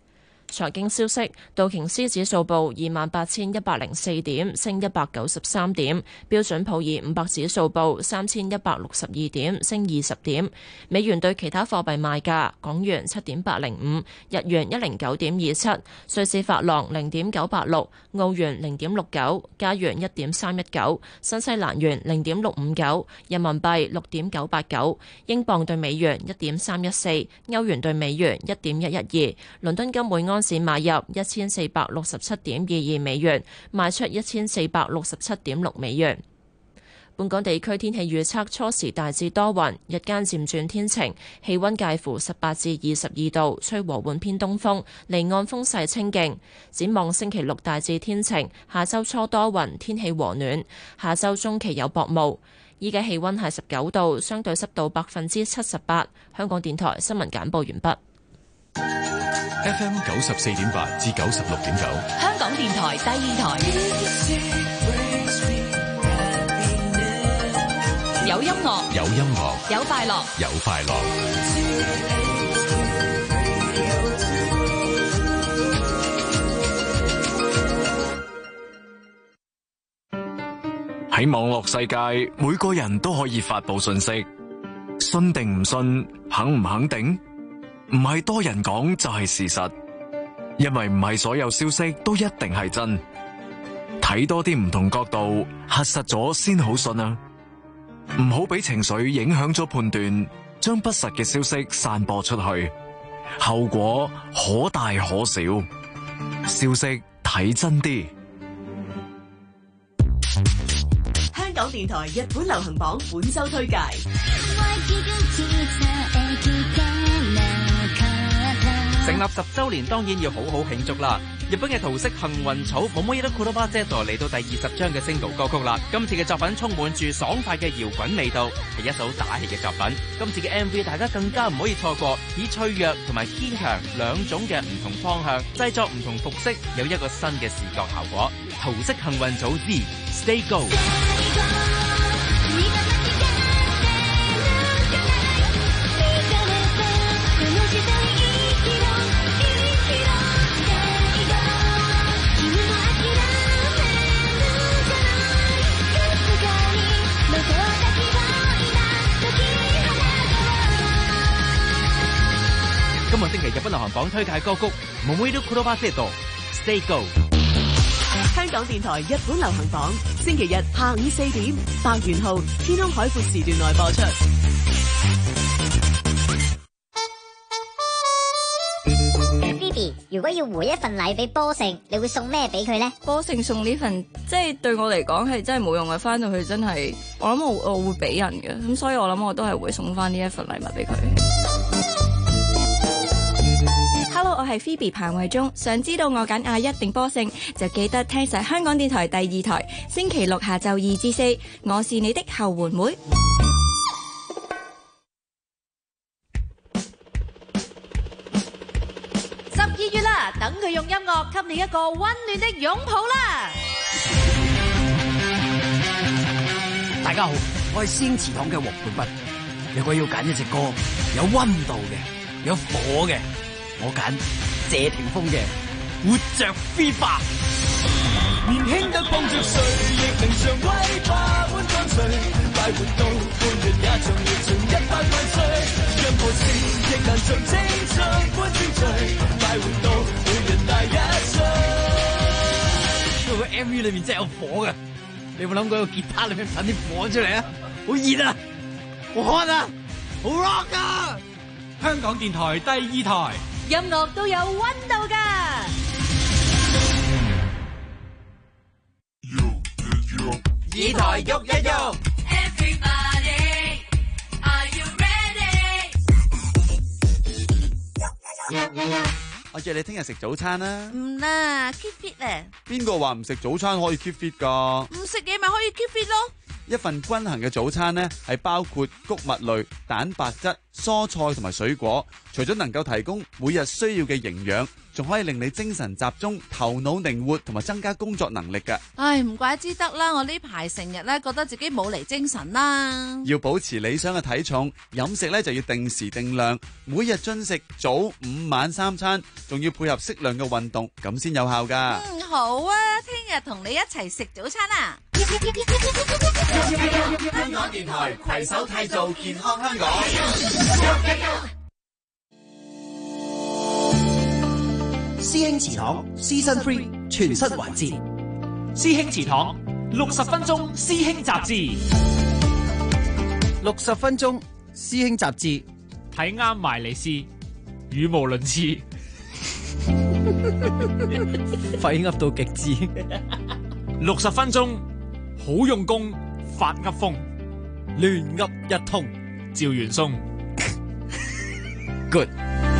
財經消息，道瓊斯指數報28,104點，升193點；標準普爾500指數報3,162點，升20點。美元對其他貨幣賣價：港元7.805，日元109.27，瑞士法郎0.986，澳元0.69，加元1.319，新西蘭元0.659，人民幣6.989，英鎊對美元1.314，歐元對美元1.112。倫敦金每安士買入1467.22美元，賣出1467.6美元。本港地區天氣預測：初時大致多雲，日間漸轉天晴，氣溫介乎18至22度，吹和緩偏東風，離岸風勢清勁。展望星期六大致天晴，下周初多雲，天氣和暖，下周中期有薄霧。依家氣溫係19度，相對濕度78%。香港電台新聞簡報完畢。 FM 94.8至96.9， 香港電台第二台。有音樂， 有音樂， 有快樂， 有快樂。 喺網絡世界，每個人都可以發佈信息，信定唔信，肯唔肯定，唔係多人講就係事實，因為唔係所有消息都一定係真，睇多啲唔同角度，核實咗先好信啊！唔好俾情緒影響咗判斷，將不實嘅消息散播出去，後果可大可小。消息睇真啲。 香港電台日本流行榜本周推介。 成立10週年當然要好好慶祝啦！日本嘅桃色幸運草 Momoiro Kuroba Zeto 嚟到第20張嘅 single 歌曲啦。今次嘅作品充滿住爽快嘅搖滾味道，係一首打氣嘅作品。今次嘅 MV 大家更加唔可以錯過，以脆弱同埋堅強兩種嘅唔同方向製作唔同服飾，有一個新嘅視覺效果。桃色幸運草 Z Stay Go。今個星期日本流行榜推介歌曲《Momoiro Kuroba Zeto Stay Go》。 香港電台日本流行榜，星期日下午4點，百元號天空海闊時段內播出。 Phoebe， 如果要回一份禮俾波勝，你會送咩俾佢呢？ 波勝送呢份，即係對我嚟講係真係冇用嘅，翻到去真係，我諗我會俾人嘅，咁所以我諗我都係會送翻呢一份禮物俾佢。Hello， 我係 Phoebe 彭慧中，想知道我揀亞一定波勝，就記得聽實香港電台第2台，星期六下晝2至4，我是你的後援會。 12月啦，等佢用音樂給你一個溫暖的擁抱啦！ 大家好，我係仙祠堂嘅黃佩斌。如果要揀一隻歌，有溫度嘅，有火嘅，我揀謝霆鋒嘅《活着 FIFA》。 年輕得幫着誰，亦能像威化般乾脆。快活到半日也像熱情100萬歲。任何事亦難像青春般精粹。快活到每人大1歲。 個 MV 裏面真係有火嘅，你有冇諗過個吉他裏面噴啲火出嚟啊？好熱啊，好 hot 啊，好 rock 啊！ 香港電台第2台， 音樂都有溫度㗎。 二台喐一喐 Everybody, are you ready? 我約你聽日食早餐啦。 唔啦，keep fit 咧。 邊個話唔食早餐可以 keep fit 㗎？ 唔食嘢咪可以 keep fit 咯。 一份均衡嘅早餐呢，係包括穀物類、蛋白質、蔬菜同埋水果，除咗能夠提供每日需要嘅營養，仲可以令你精神集中、頭腦靈活同埋增加工作能力嘅。 唉，唔怪之得啦，我呢排成日咧覺得自己冇嚟精神啦。 要保持理想嘅體重，飲食咧就要定時定量，每日進食早、午、晚3餐，仲要配合適量嘅運動，咁先有效噶。 好啊，聽日同你一齊食早餐啊！ 香港電台攜手締造健康香港。 師兄祠堂 Season 3全新環節， 師兄祠堂60分鐘師兄雜誌 ，60分鐘師兄雜誌， 睇啱埋你試，語無倫次， 廢噏到極致。 60分鐘好用功，發噏風， 亂噏一通， 趙元松 ，good。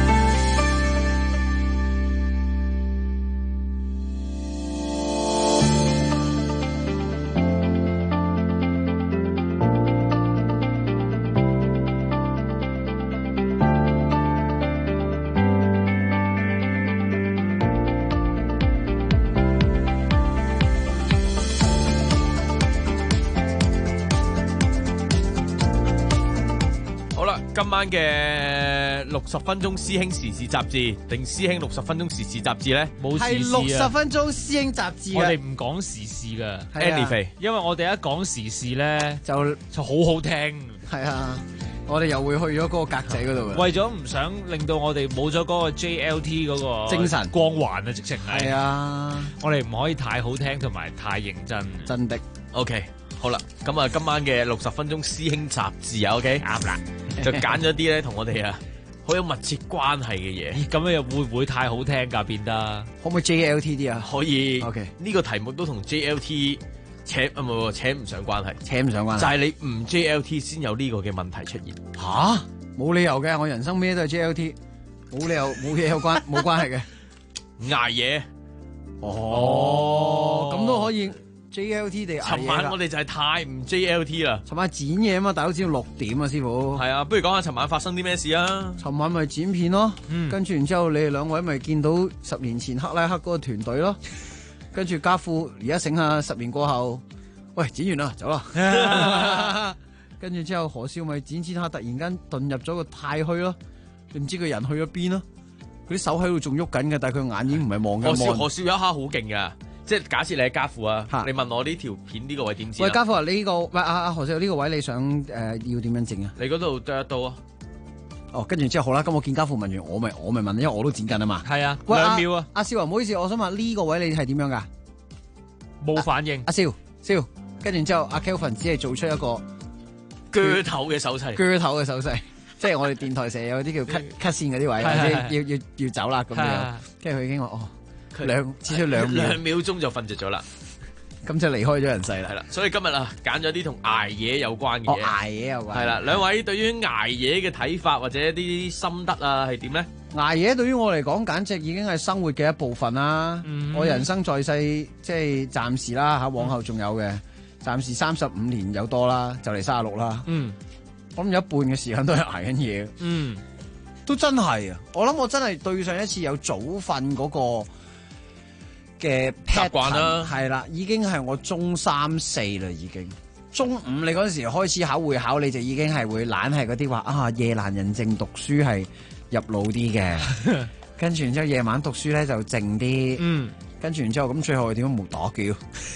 今晚嘅60分鐘師兄時事雜誌定師兄60分鐘時事雜誌咧？ 冇時事啊！係60分鐘師兄雜誌， 我哋唔講時事噶 ，Annie， 因為我哋一講時事咧就好好聽。 係啊，我哋又會去咗嗰個格仔嗰度。 為咗唔想令到我哋冇咗嗰個 JLT 嗰個精神光環啊，直情係。 係啊， 我哋唔可以太好聽同埋太認真。 真的 ，OK。好啦，咁啊，今晚嘅60分鐘師兄雜誌啊 ，OK， 啱啦，就揀咗啲咧同我哋啊好有密切關係嘅嘢。 咁又會唔會太好聽噶？變得可唔可以 JLT 啲啊？ 可以。 OK， 呢個題目都同 JLT 扯唔上關係， 扯唔上關係。 就係你唔 JLT 先有呢個嘅問題出現。 吓，冇理由嘅，我人生咩都係 JLT， 冇理由冇嘢有關冇關係嘅。 捱夜。 哦，咁都可以。JLT 地， 尋晚我哋就係太唔 JLT 啦。 尋晚剪嘢啊嘛，大佬剪到6點啊，師傅。 係啊，不如講下尋晚發生啲咩事啊？ 尋晚咪剪片咯，跟住然之後你哋兩位咪見到10年前克拉克嗰個團隊咯，跟住家父而家醒下10年過後，喂，剪完啦，走啦。跟住之後何少咪剪下突然間遁入咗個太虛咯，你唔知佢人去咗邊咯，佢啲手喺度仲喐緊嘅，但係佢眼已經唔係望緊。 何少有一下好勁噶。即係假設你係家父啊，你問我呢條片呢個位點剪？ 喂，家父啊，呢個喂阿何少呢個位你想要點樣整啊？ 你嗰度剁一刀啊？ 哦，跟住之後好啦，咁我見家父問完，我咪問，因為我都剪緊啊嘛。 係啊，2秒啊！ 阿少啊，唔好意思，我想問呢個位你係點樣噶？ 冇反應。 阿少，跟住之後阿 Kelvin 只係做出一個鋸頭嘅手勢， 即係我哋電台成日有啲叫 cut 線嗰啲位，要走啦咁樣。跟住佢已經話哦。只需2 秒鐘就瞓着咗啦， 咁就離開咗人世啦。 係啦，所以今日啊揀咗啲同捱夜有關嘅嘢。 捱夜有關。係啦，兩位對於捱夜嘅睇法或者啲心得啊係點咧？ 捱夜對於我嚟講，簡直已經係生活嘅一部分啦。我人生在世，即係暫時啦嚇，往後仲有嘅，暫時35年有多啦，就嚟36啦。咁有一半嘅時間都係捱緊夜。都真係啊！我諗我真係對上一次有早瞓嗰個嘅習慣啦，係啦，已經係我中3、4啦，已經中5你嗰陣時開始考會考，你就已經係會懶係嗰啲話啊夜闌人靜讀書係入腦啲嘅，跟住然之後夜晚讀書咧就靜啲，跟住然之後咁最後點解冇打機？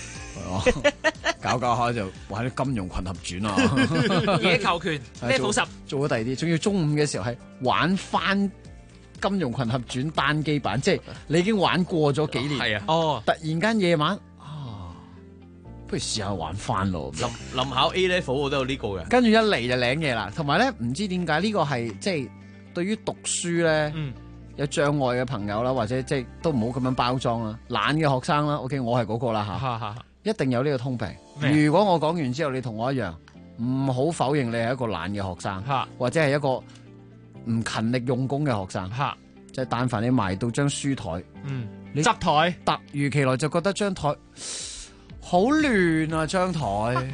搞下就玩啲金庸群俠傳啊， 野球拳 level 10 做咗第二啲，仲要中5嘅時候係玩翻金庸群俠傳單機版，即係你已經玩過咗幾年， 係啊， 突然間夜晚不如試下玩翻咯。 臨考 A level 我都有呢個嘅， 跟住一嚟就領嘢啦。同埋咧，唔知點解呢個係即係對於讀書咧有障礙嘅朋友啦，或者即係都唔好咁樣包裝啦，懶嘅學生啦。OK， 我係嗰個啦吓。一定有呢個通病。如果我講完之後，你同我一樣，唔好否認你係一個懶嘅學生，或者係一個唔勤力用功嘅學生。即係但凡你埋到張書台， 你執台， 突如其來就覺得張台好亂啊！張台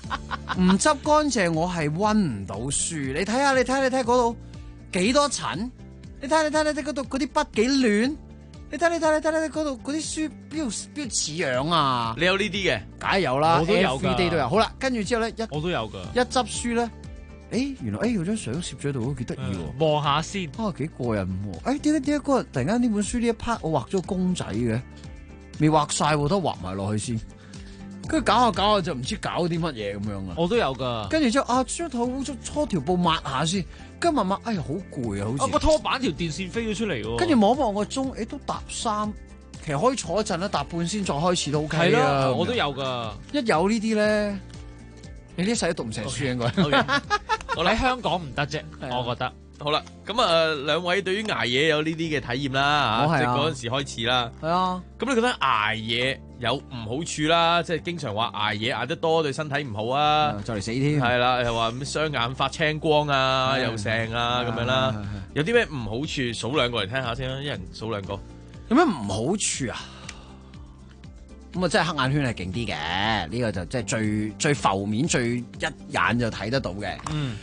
唔執乾淨我係溫唔到書。你睇下嗰度幾多塵？你睇嗰度嗰啲筆幾亂？你睇嗰度嗰啲書邊度似樣啊？ 你有呢啲嘅？ 梗係有啦， 我都有㗎 everyday 都有。好啦，跟住之後咧我都有㗎。 一執書咧，原來有張相攝咗喺度，幾得意喎。 望下先， 幾過癮喎。點解嗰日突然間呢本書呢一 part 我畫咗個公仔嘅，未畫晒，都畫埋落去先。跟住搞下就唔知搞啲乜嘢咁樣啊！ 我都有㗎。跟住之後將頭搓條布抹下先，跟住慢慢好攰啊，好似。 個拖板條電線飛咗出嚟喎。 跟住望一望個鐘，都搭3，其實可以坐一陣啦，搭半先再開始都 OK 係啊。 我都有㗎。 一有呢啲咧，你呢世都讀唔成書應該。 我喺香港唔得啫，我覺得。 好啦，咁啊，兩位對於捱夜有呢啲嘅體驗啦，即係嗰陣時開始啦。 係啊。 咁你覺得捱夜有唔好處啦？即係經常話捱夜捱得多對身體唔好啊， 就嚟死添。 係啦，又話咩雙眼發青光啊，又成啊咁樣啦。有啲咩唔好處？數兩個嚟聽下先啦，一人數兩個。 有咩唔好處啊？咁啊，真係黑眼圈係勁啲嘅，呢個就即係最浮面、最一眼就睇得到嘅。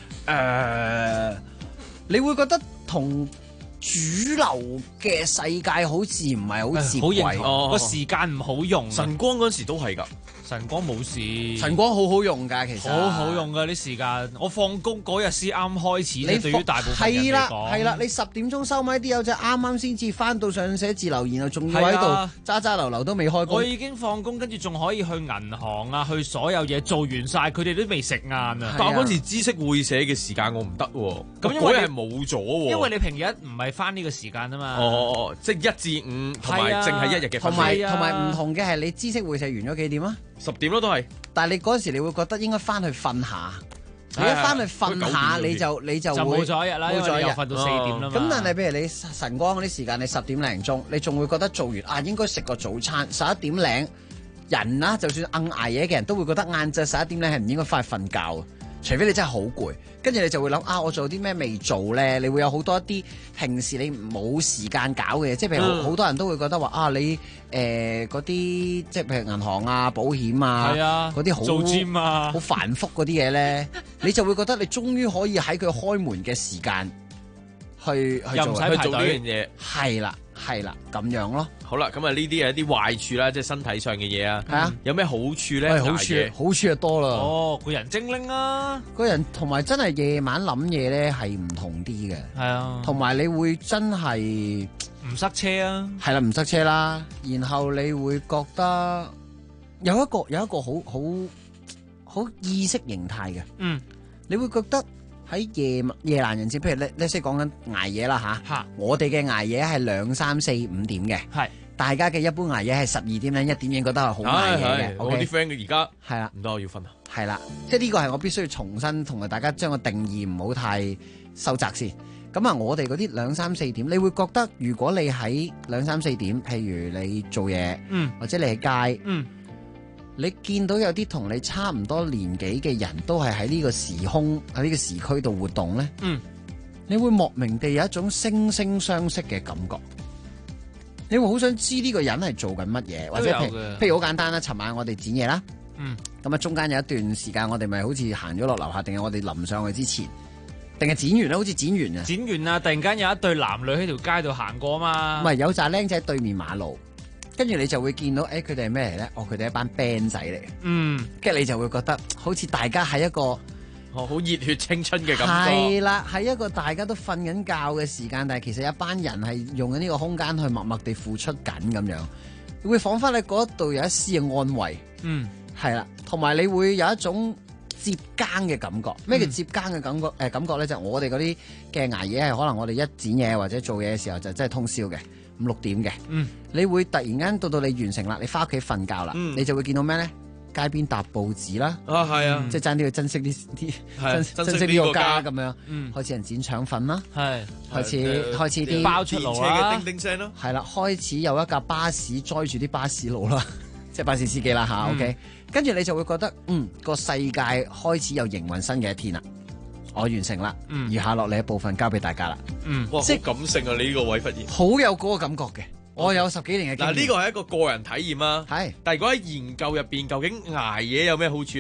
你會覺得同主流嘅世界好似唔係好接軌， 個時間唔好用。 晨光嗰時都係㗎。 晨光冇事， 晨光好好用㗎，其實好好用㗎啲時間。我放工嗰日先啱開始，你對於大部分人嚟講係啦，你10點鐘收咪啲友仔啱啱先至翻到上寫字樓，然後仲要喺度揸流都未開工。 我已經放工，跟住仲可以去銀行啊，去所有嘢做完晒，佢哋都未食晏啊。 但我嗰時知識會社嘅時間我唔得喎，咁嗰日係冇咗喎。 因為你平日唔係翻呢個時間啊嘛。 即係1至5同埋淨係1日嘅分。 同埋唔同嘅係你知識會社完咗幾點啊 ？10點咯都係， 但係你嗰時你會覺得應該翻去瞓下，你一翻去瞓下你就冇咗一日啦，因為又瞓到4點啦嘛。 咁但係譬如你晨光嗰啲時間，你10點零鐘，你仲會覺得做完應該食個早餐11點零，人啦就算捱夜嘅人都會覺得晏晝11點零係唔應該翻去瞓覺。除非你真係好攰，跟住你就會諗我做啲咩未做咧？你會有好多一啲平時你冇時間搞嘅嘢，即係譬如好多人都會覺得話你嗰啲即係譬如銀行啊、保險啊，嗰啲好做 gym 啊、 好繁複嗰啲嘢咧，你就會覺得你終於可以喺佢開門嘅時間去又唔使排隊做呢樣嘢， 係啦，咁樣咯。 好啦，咁啊呢啲係一啲壞處啦，即係身體上嘅嘢啊。 係啊， 有咩好處咧？ 好處就多啦。 個人精靈啊， 個人同埋真係夜晚諗嘢咧係唔同啲嘅。 係啊，同埋你會真係唔塞車啊。係啦，唔塞車啦。然後你會覺得有一個好意識形態嘅。你會覺得。喺夜闌人靜，譬如你識講緊捱夜啦嚇，我哋嘅捱夜係2、3、4、5點嘅，係大家嘅一般捱夜係12點零1點已經覺得係好捱夜嘅。 我啲 friend 嘅而家係啦， 唔得我要瞓啊， 係啦，即係呢個係我必須要重新同埋大家將個定義唔好太收窄先。咁啊，我哋嗰啲2、3、4點，你會覺得如果你喺2、3、4點，譬如你做嘢，或者你喺街，你見到有啲同你差唔多年紀嘅人都係喺呢個時空喺呢個時區度活動咧，你會莫名地有一種惺惺相惜嘅感覺，你會好想知呢個人係做緊乜嘢，或者譬如好簡單啦，尋晚我哋剪嘢啦，咁啊中間有一段時間我哋咪好似行咗落樓下，定係我哋臨上去之前，定係剪完啦，好似剪完啊， 剪完啊，突然間有一對男女喺條街度行過啊嘛， 唔係有紮僆仔喺對面馬路。跟住你就會見到，佢哋係咩嚟咧？佢哋係一班 band 仔嚟嘅。跟住你就會覺得，好似大家係一個好熱血青春嘅感覺。 係啦，係一個大家都瞓緊覺嘅時間，但係其實一班人係用緊呢個空間去默默地付出緊咁樣。你會彷彿你嗰度有一絲嘅安慰。係啦，同埋你會有一種接更嘅感覺。咩叫接更嘅感覺？感覺咧就係我哋嗰啲嘅捱夜係可能我哋一剪嘢或者做嘢嘅時候就真係通宵嘅。5、6點嘅，你會突然間到你完成啦，你翻屋企瞓覺啦，你就會見到咩咧？街邊搭報紙啦， 係啊， 即係爭啲要珍惜珍惜呢個家咁樣，開始人剪腸粉啦，開始啲包出爐啦，車嘅叮叮聲咯， 係啦，開始有一架巴士載住啲巴士佬啦，即係巴士司機啦吓 ，OK，跟住你就會覺得，個世界開始有營運新嘅一天啦。我完成啦，而下落嚟一部分交俾大家啦。 哇，好感性啊！你呢個位忽然好有嗰個感覺嘅。我有10幾年嘅經驗。 嗱，呢個係一個個人體驗啊。係。但係如果喺研究入邊，究竟捱夜有咩好處咧？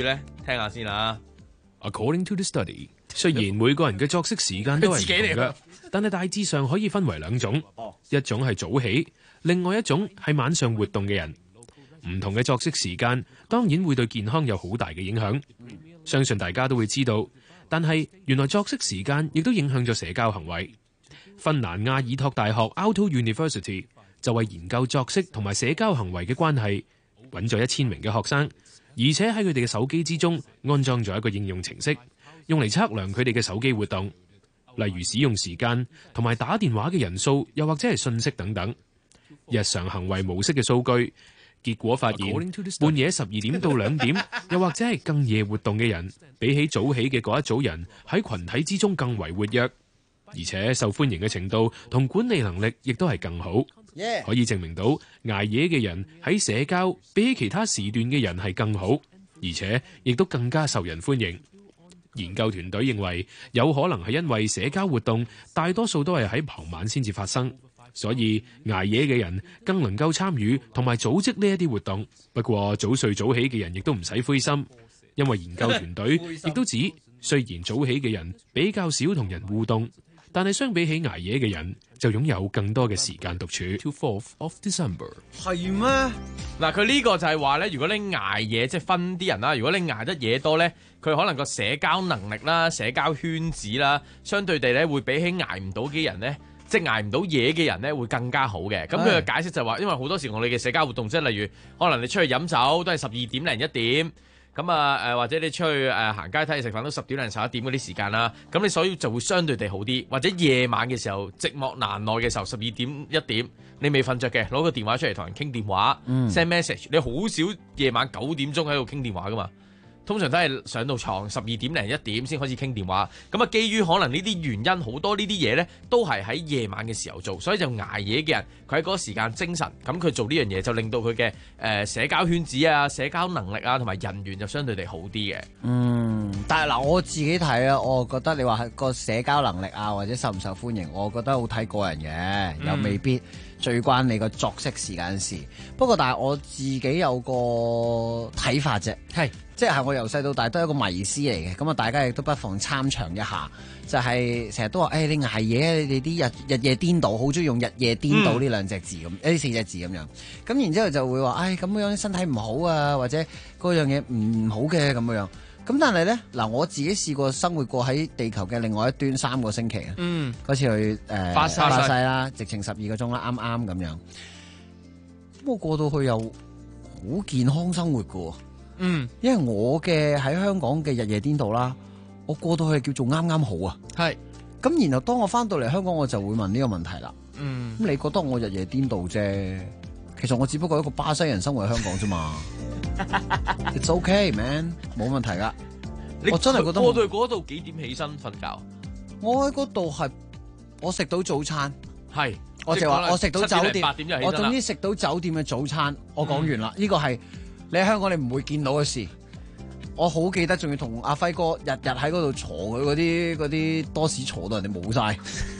聽下先啦。 According to the study， 雖然每個人嘅作息時間都係唔同嘅，但係大致上可以分為兩種，一種係早起，另外一種係晚上活動嘅人。唔同嘅作息時間當然會對健康有好大嘅影響，相信大家都會知道。但係原來作息時間亦都影響咗社交行為。芬蘭亞爾托大學 Aalto University 就為研究作息同埋社交行為嘅關係，揾咗1000名嘅學生，而且喺佢哋嘅手機之中安裝咗一個應用程式，用嚟測量佢哋嘅手機活動，例如使用時間同埋打電話嘅人數，又或者係信息等等，日常行為模式嘅數據。結果發現，半夜12點到2點，又或者係更夜活動嘅人，比起早起嘅嗰一組人喺群體之中更為活躍，而且受歡迎嘅程度同管理能力亦都係更好。可以證明到捱夜嘅人喺社交比起其他時段嘅人係更好，而且亦都更加受人歡迎。研究團隊認為，有可能係因為社交活動大多數都係喺傍晚先至發生。所以捱夜嘅人更能夠參與同埋組織呢一啲活動。不過早睡早起嘅人亦都唔使灰心，因為研究團隊亦都指，雖然早起嘅人比較少同人互動，但係相比起捱夜嘅人，就擁有更多嘅時間獨處。4th of December 係咩？嗱，佢呢個就係話咧，如果你捱夜，即係分啲人啦。如果你捱得夜多咧，佢可能個社交能力啦、社交圈子啦，相對地咧會比起捱唔到嘅人咧。即係捱唔到夜嘅人咧，會更加好嘅。咁佢嘅解釋就話，因為好多時我哋嘅社交活動，即係例如可能你出去飲酒都係12點零1點，咁啊或者你出去行街睇嘢食飯都10點零11點嗰啲時間啦。咁你所以就會相對地好啲。或者夜晚嘅時候寂寞難耐嘅時候，12點1點你未瞓着嘅，攞個電話出嚟同人傾電話，send message。你好少夜晚9點鐘喺度傾電話噶嘛。通常都係上到床12點零1點先開始傾電話，咁啊基於可能呢啲原因，好多呢啲嘢呢都係喺夜晚嘅時候做，所以就捱夜嘅人佢喺嗰個時間精神，咁佢做呢樣嘢就令到佢嘅社交圈子啊、社交能力啊同埋人緣就相對地好啲嘅。 但係嗱我自己睇啊，我覺得你話係個社交能力啊或者受唔受歡迎，我覺得好睇個人嘅，又未必最關你個作息時間事。不過但係我自己有個睇法啫，係。即係我由細到大都係一個迷思嚟嘅，咁啊大家亦都不妨參詳一下，就係成日都話，你捱夜，你哋啲日夜顛倒，好中意用日夜顛倒呢兩隻字咁，呢4隻字咁樣，咁然之後就會話，咁樣身體唔好啊，或者嗰樣嘢唔好嘅咁樣，咁但係咧嗱，我自己試過生活過喺地球嘅另外一端3個星期啊，嗰次去巴西啦，直情12個鐘啦，啱啱咁樣，咁我過到去又好健康生活噶。因為我嘅喺香港嘅日夜顛倒啦，我過到去叫做啱啱好啊。係，咁然後當我翻到嚟香港，我就會問呢個問題啦。咁你覺得我日夜顛倒啫？其實我只不過一個巴西人生活喺香港啫嘛。It's okay, man， 冇問題噶。我真係覺得過到去嗰度幾點起身瞓覺？ 我喺嗰度係我食到早餐， 係我就話我食到酒店， 8點就起身啦。 我總之食到酒店嘅早餐，我講完啦。呢個係。你喺香港你唔會見到嘅事，我好記得，仲要同阿輝哥日日喺嗰度坐佢嗰啲多士坐到人哋冇晒。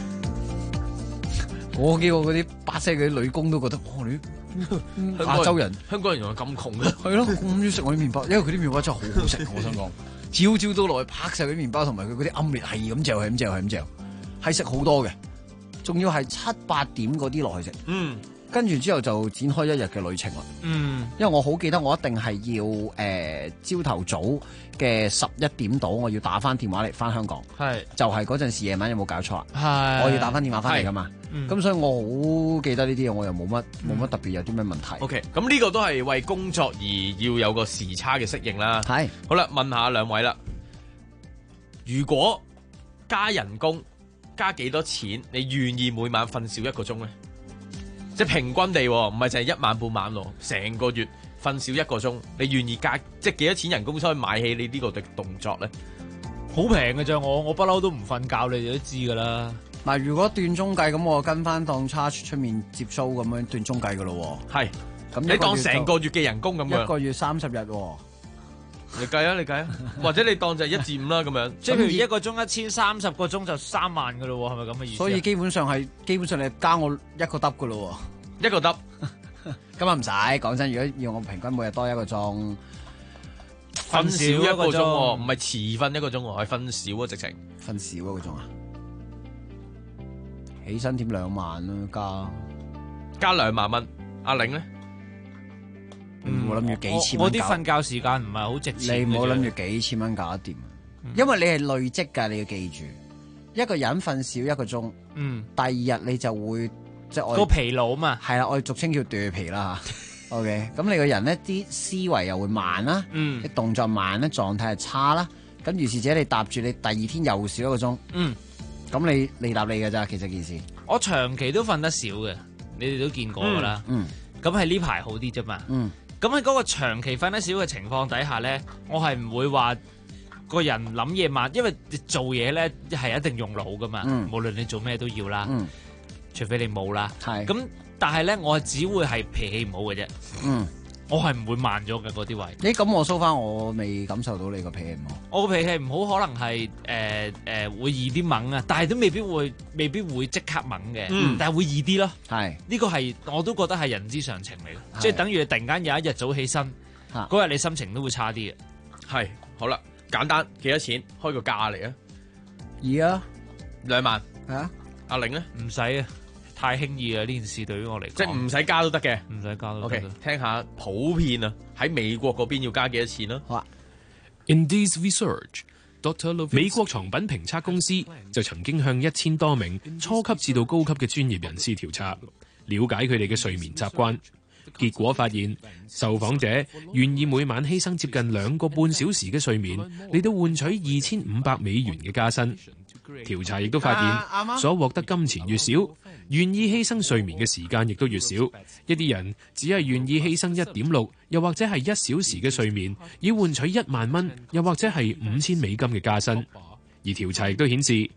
我見過嗰啲巴西嗰啲女工都覺得，你亞洲人香港人原來咁窮嘅， 係咯，咁中意食我啲麵包，因為佢啲麵包真係好好食。我想講，朝朝都落去拍晒啲麵包，同埋佢嗰啲奄列係咁嚼，係咁嚼，係咁嚼，係食好多嘅，仲要係7、8點嗰啲落去食。跟住之後就展開1日嘅旅程啦。因為我好記得我一定係要朝頭早嘅11點到，我要打翻電話嚟翻香港。係就係嗰陣時夜晚有冇搞錯啊？係我要打翻電話翻嚟噶嘛。咁所以我好記得呢啲嘢，我又冇乜特別有啲咩問題。 OK， 咁呢個都係為工作而要有個時差嘅適應啦。係好啦，問下兩位啦，如果加人工加幾多錢，你願意每晚瞓少1個鐘咧？即係平均地，唔係淨係1晚半晚咯，成個月瞓少1個鐘，你願意加即係幾多錢人工先可以買起你呢個嘅動作咧？ 好平嘅啫，我不嬲都唔瞓覺，你哋都知噶啦。 嗱，如果斷鐘計咁，我跟翻當 charge 出面接 show 咁樣斷鐘計噶咯。係，咁你當成個月嘅人工咁樣， 一個月30日。 你計啊，你計啊，或者你當就係1至5啦咁樣。 即係譬如1個鐘1030個鐘就3萬噶咯，係咪咁嘅意思？ 所以基本上你加我1個 dub 噶咯。 1個 dub， 咁啊唔使講真，如果要我平均每日多1個鐘， 瞓少一個鐘喎，唔係遲瞓一個鐘喎，係瞓少啊，直情瞓少一個鐘啊！起身點2萬啦， 加2萬蚊。阿玲咧？ 我諗住幾千蚊。 我啲瞓覺時間唔係好值錢。 你唔好諗住幾千蚊搞得掂，因為你係累積㗎，你要記住，一個人瞓少一個鐘，第二日你就會即係個疲勞嘛。 係啦，我哋俗稱叫斷皮啦嚇。OK， 咁你個人咧啲思維又會慢啦，啲動作慢咧，狀態係差啦。咁如是者你搭住你第二天又少一個鐘，咁你搭你㗎咋？其實件事， 我長期都瞓得少嘅，你哋都見過㗎啦。咁係呢排好啲啫嘛。咁喺嗰個長期瞓得少嘅情況底下咧，我係唔會話個人諗嘢慢，因為做嘢咧係一定用腦噶嘛。無論你做咩都要啦，除非你冇啦。咁但係咧，我只會係脾氣唔好嘅啫。我係唔會慢咗嘅嗰啲位。 咁我 so far 我未感受到你個脾氣唔好。 我個脾氣唔好，可能係會易啲猛啊，但係都未必會即刻猛嘅，但係會易啲咯。係呢個係我都覺得係人之常情嚟嘅，即係等於你突然間有一日早起身，嗰日你心情都會差啲嘅。 係好啦，簡單幾多錢？開個價嚟啊！2萬。阿玲咧？ 唔使啊。太輕易啊！呢件事對於我嚟講， 即係唔使加都得嘅， 唔使加都得。 OK， 聽下普遍啊，喺美國嗰邊要加幾多錢咯？ 好啊。 In this research, Dr. 美國床品評測公司就曾經向1000多名初級至到高級嘅專業人士調查，了解佢哋嘅睡眠習慣。結果發現，受訪者願意每晚犧牲接近2個半小時嘅睡眠嚟到換取$2500嘅加薪。調查亦都發現，所獲得金錢越少，願意犧牲睡眠嘅時間亦都越少。一啲人只係願意犧牲1.6，又或者係1小時嘅睡眠，以換取1萬蚊，又或者係$5000嘅加薪。而調查亦都顯示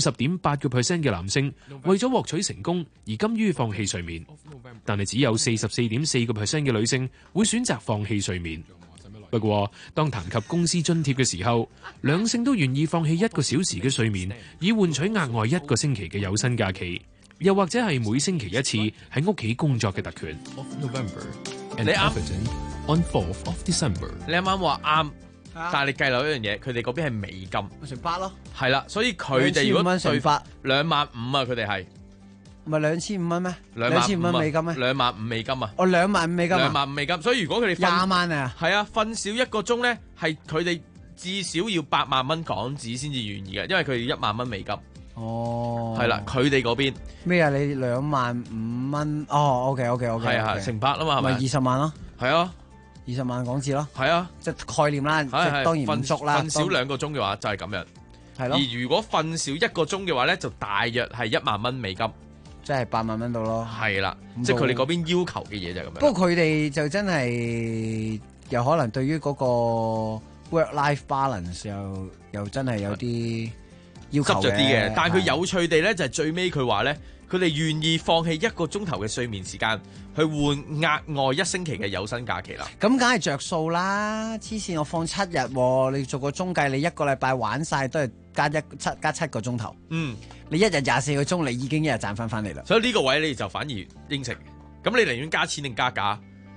，50.8% 嘅男性為咗獲取成功而甘於放棄睡眠，但係只有44.4% 嘅女性會選擇放棄睡眠。不過，當談及公司津貼嘅時候，兩性都願意放棄1個小時嘅睡眠，以換取額外1個星期嘅有薪假期，又或者係每星期1次喺屋企工作嘅特權。 你啱。 On 4th of December， 你啱啱話啱，但係你計漏一樣嘢，佢哋嗰邊係美金， 乘8咯。 係啦，所以佢哋如果乘8 2萬5啊，佢哋係。 唔係2500蚊咩？2500蚊美金咩 ？25000美金啊！ 哦，25000美金啊 ！25000美金，所以如果佢哋 20萬啊， 係啊，瞓少1個鐘咧，係佢哋至少要8萬蚊港紙先至願意嘅，因為佢哋1萬蚊美金。 哦， 係啦，佢哋嗰邊咩啊？你25000蚊？哦，OK， 係啊，乘8啊嘛，係咪 ？20萬咯， 係啊 ，20萬港紙咯， 係啊， 即係概念啦，即係當然唔足啦。 瞓少2個鐘嘅話就係咁樣， 係咯。 而如果瞓少1個鐘嘅話咧，就大約係1萬蚊美金。 即係8萬蚊到咯， 係啦，即係佢哋嗰邊要求嘅嘢就係咁樣。 不過佢哋就真係有可能對於嗰個 work-life balance 又真係有啲要求執着啲嘅。但係佢有趣地咧，就係最尾佢話咧，佢哋願意放棄1個鐘頭嘅睡眠時間，去換額外1星期嘅有薪假期啦。 咁梗係着數啦！黐線，我放7日，你做個中計，你1個禮拜玩晒都係加7個鐘頭。你1日24個鐘，你已經1日賺翻嚟啦。 所以呢個位你就反而應承。咁你寧願加錢定加價？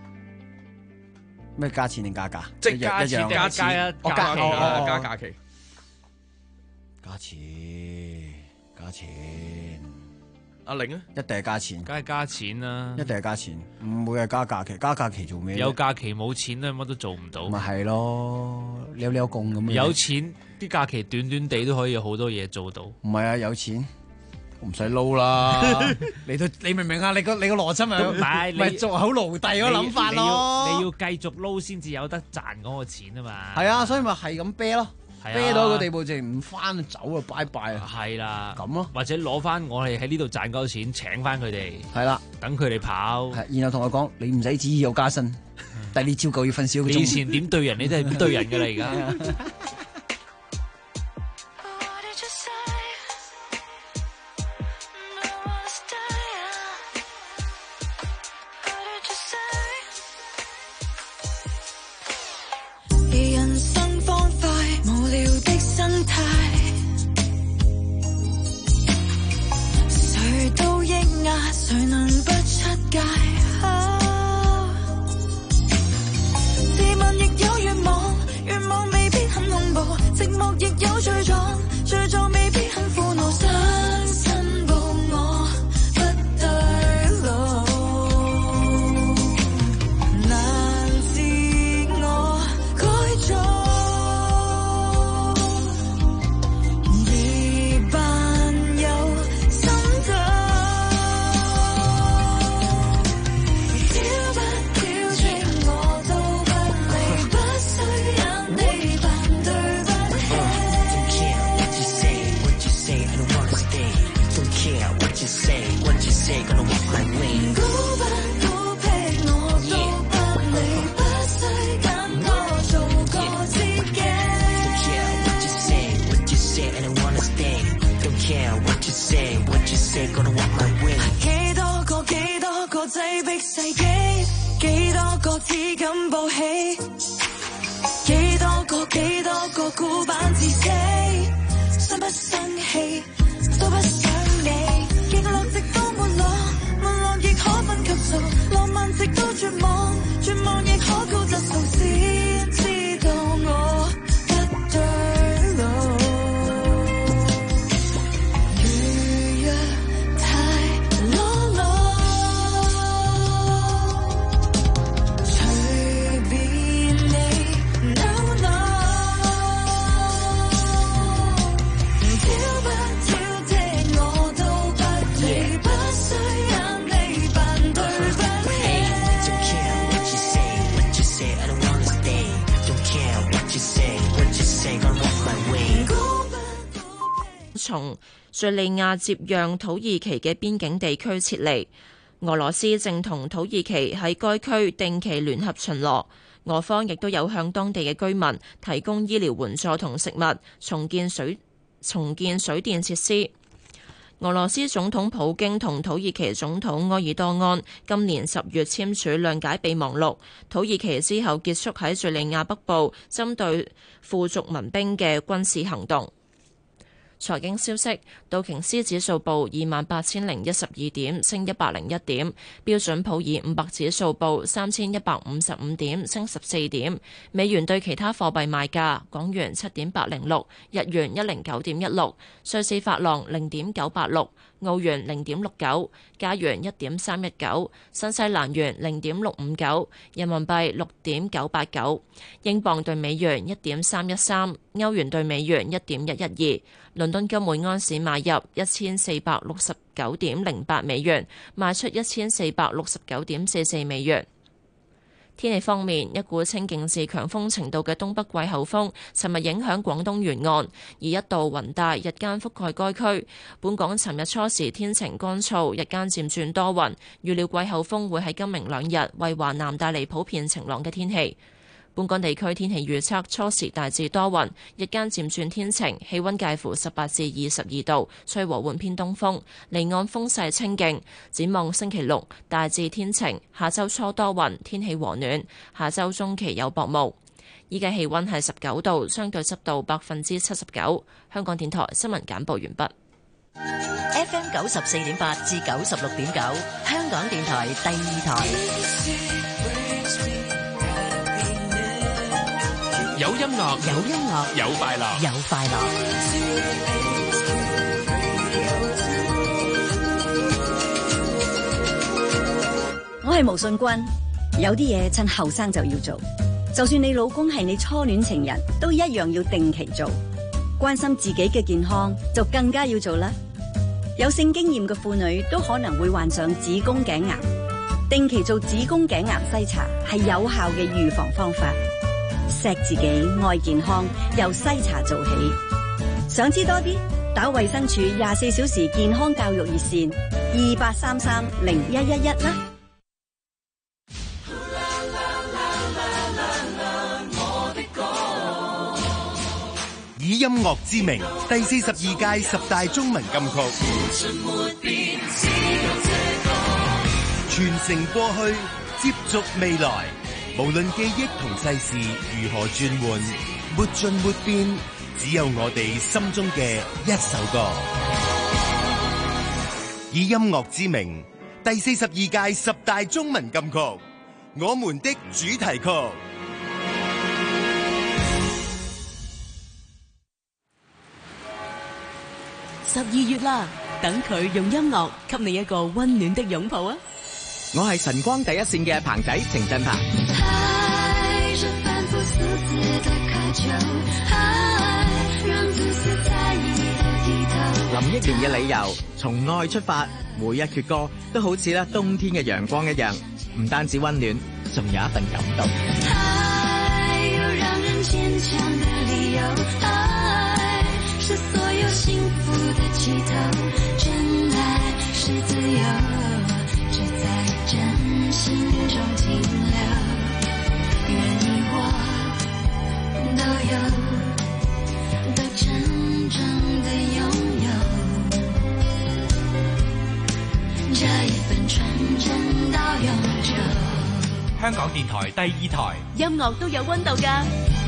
咩加錢定加價？ 即係加錢定加錢？加假期啦，加假期。 加錢。 阿玲咧， 一定係加錢， 梗係加錢啦， 一定係加錢，唔會係加假期。加假期做咩？ 有假期冇錢咧，乜都做唔到。 咪係咯，你有供咁樣。 有錢啲假期短短地都可以有好多嘢做到。 唔係啊，有錢唔使撈啦。你明唔明啊？你個邏輯咪做好奴隸嗰個諗法咯。 你要繼續撈先至有得賺嗰個錢啊嘛。 係啊，所以咪係咁啤咯。啤到個地步就唔翻走啊，拜拜啊！ 係啦， 咁咯， 或者攞翻我哋喺呢度賺夠錢，請翻佢哋。 係啦， 等佢哋跑。 然後同佢講，你唔使旨意有加薪，但係你照舊要瞓少個鐘。 你以前點對人，你都係點對人㗎啦，而家。 誰能不出界？自問亦有願望，若寂寞亦有罪狀，罪狀未必很苦惱，想申報我不對路，難自我改造。幾多個擠迫世紀，幾多個只敢報喜，幾多個孤板自死，生不生氣都不想理，極樂直到沒落，沒落亦可分級數，浪漫直到絕望，絕望亦可高質素，先知道我不對路。 從敘利亞接壤土耳其嘅邊境地區撤離，俄羅斯正同土耳其喺該區定期聯合巡邏，俄方亦都有向當地嘅居民提供醫療援助同食物，重建水電設施。俄羅斯總統普京同土耳其總統埃爾多安今年10月簽署諒解備忘錄，土耳其之後結束喺敘利亞北部針對附屬民兵嘅軍事行動。財經消息，道瓊斯指數報28,012點，升101點；標準普爾500指數報3,155點，升14點。美元對其他貨幣賣價：港元7.806，日元109.16，瑞士法郎0.986，澳元0.69，加元1.319，新西蘭元0.659，人民幣6.989，英鎊對美元1.313，歐元對美元1.112。倫敦金每安士買入1469.08美元，賣出1469.44美元。天氣方面，一股清勁至強風程度嘅東北季候風尋日影響廣東沿岸，而一道雲帶日間覆蓋該區。本港尋日初時天晴乾燥，日間漸轉多雲，預料季候風會喺今明兩日為華南帶嚟普遍晴朗嘅天氣。本港地區天氣預測，初時大致多雲，日間漸轉天晴，氣溫介乎18至22度，吹和緩偏東風，離岸風勢清勁。展望星期六大致天晴，下周初多雲，天氣和暖，下周中期有薄霧。依家氣溫係19度，相對濕度79%。香港電台新聞簡報完畢。 FM 94.8至96.9，香港電台第二台。 有音樂，有快樂。 我係毛舜筠，有啲嘢趁後生就要做，就算你老公係你初戀情人，都一樣要定期做。關心自己嘅健康，就更加要做啦。有性經驗嘅婦女都可能會患上子宮頸癌，定期做子宮頸癌篩查係有效嘅預防方法。錫自己，愛健康，由篩查做起。想知多啲，打衛生署24小時健康教育熱線28330111啦。 以音樂之名，第42屆10大中文金曲，傳承過去，接續未來。無論記憶同世事如何轉換，沒盡沒變，只有我哋心中嘅一首歌。以音樂之名，第42屆10大中文金曲，我們的主題曲。 12月啦，等佢用音樂給你一個溫暖的擁抱啊！ 我係晨光第一線嘅彭仔程振鵬。林憶蓮嘅理由，從愛出發，每一闕歌都好似咧冬天嘅陽光一樣，唔單止溫暖，仲有一份感動。愛有讓人堅強的理由，愛是所有幸福的起頭，真愛是自由，只在真心中停留，願你我都有，都真正的擁有這一份純真到永久。 香港電台第二台， 音樂都有溫度㗎。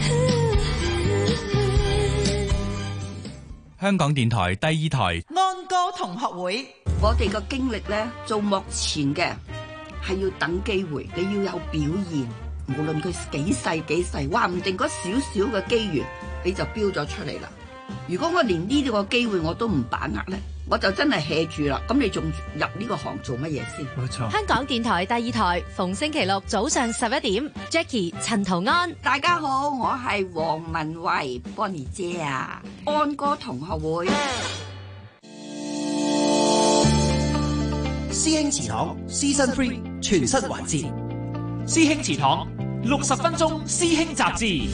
香港電台第二台安歌同學會，我哋個經歷咧，做幕前嘅係要等機會，你要有表現，無論佢幾細，話唔定嗰少少嘅機緣你就標咗出嚟啦。如果我連呢個機會我都唔把握咧，我就真係 hea 住啦。咁你仲入呢個行做乜嘢先？ 冇錯。 香港電台第二台，逢星期六早上11點 ，Jackie 陳圖安。 大家好，我係黃文慧 Bonnie 姐啊，安歌同學會。 師兄祠堂 Season 3全新環節， 師兄祠堂60分鐘師兄雜誌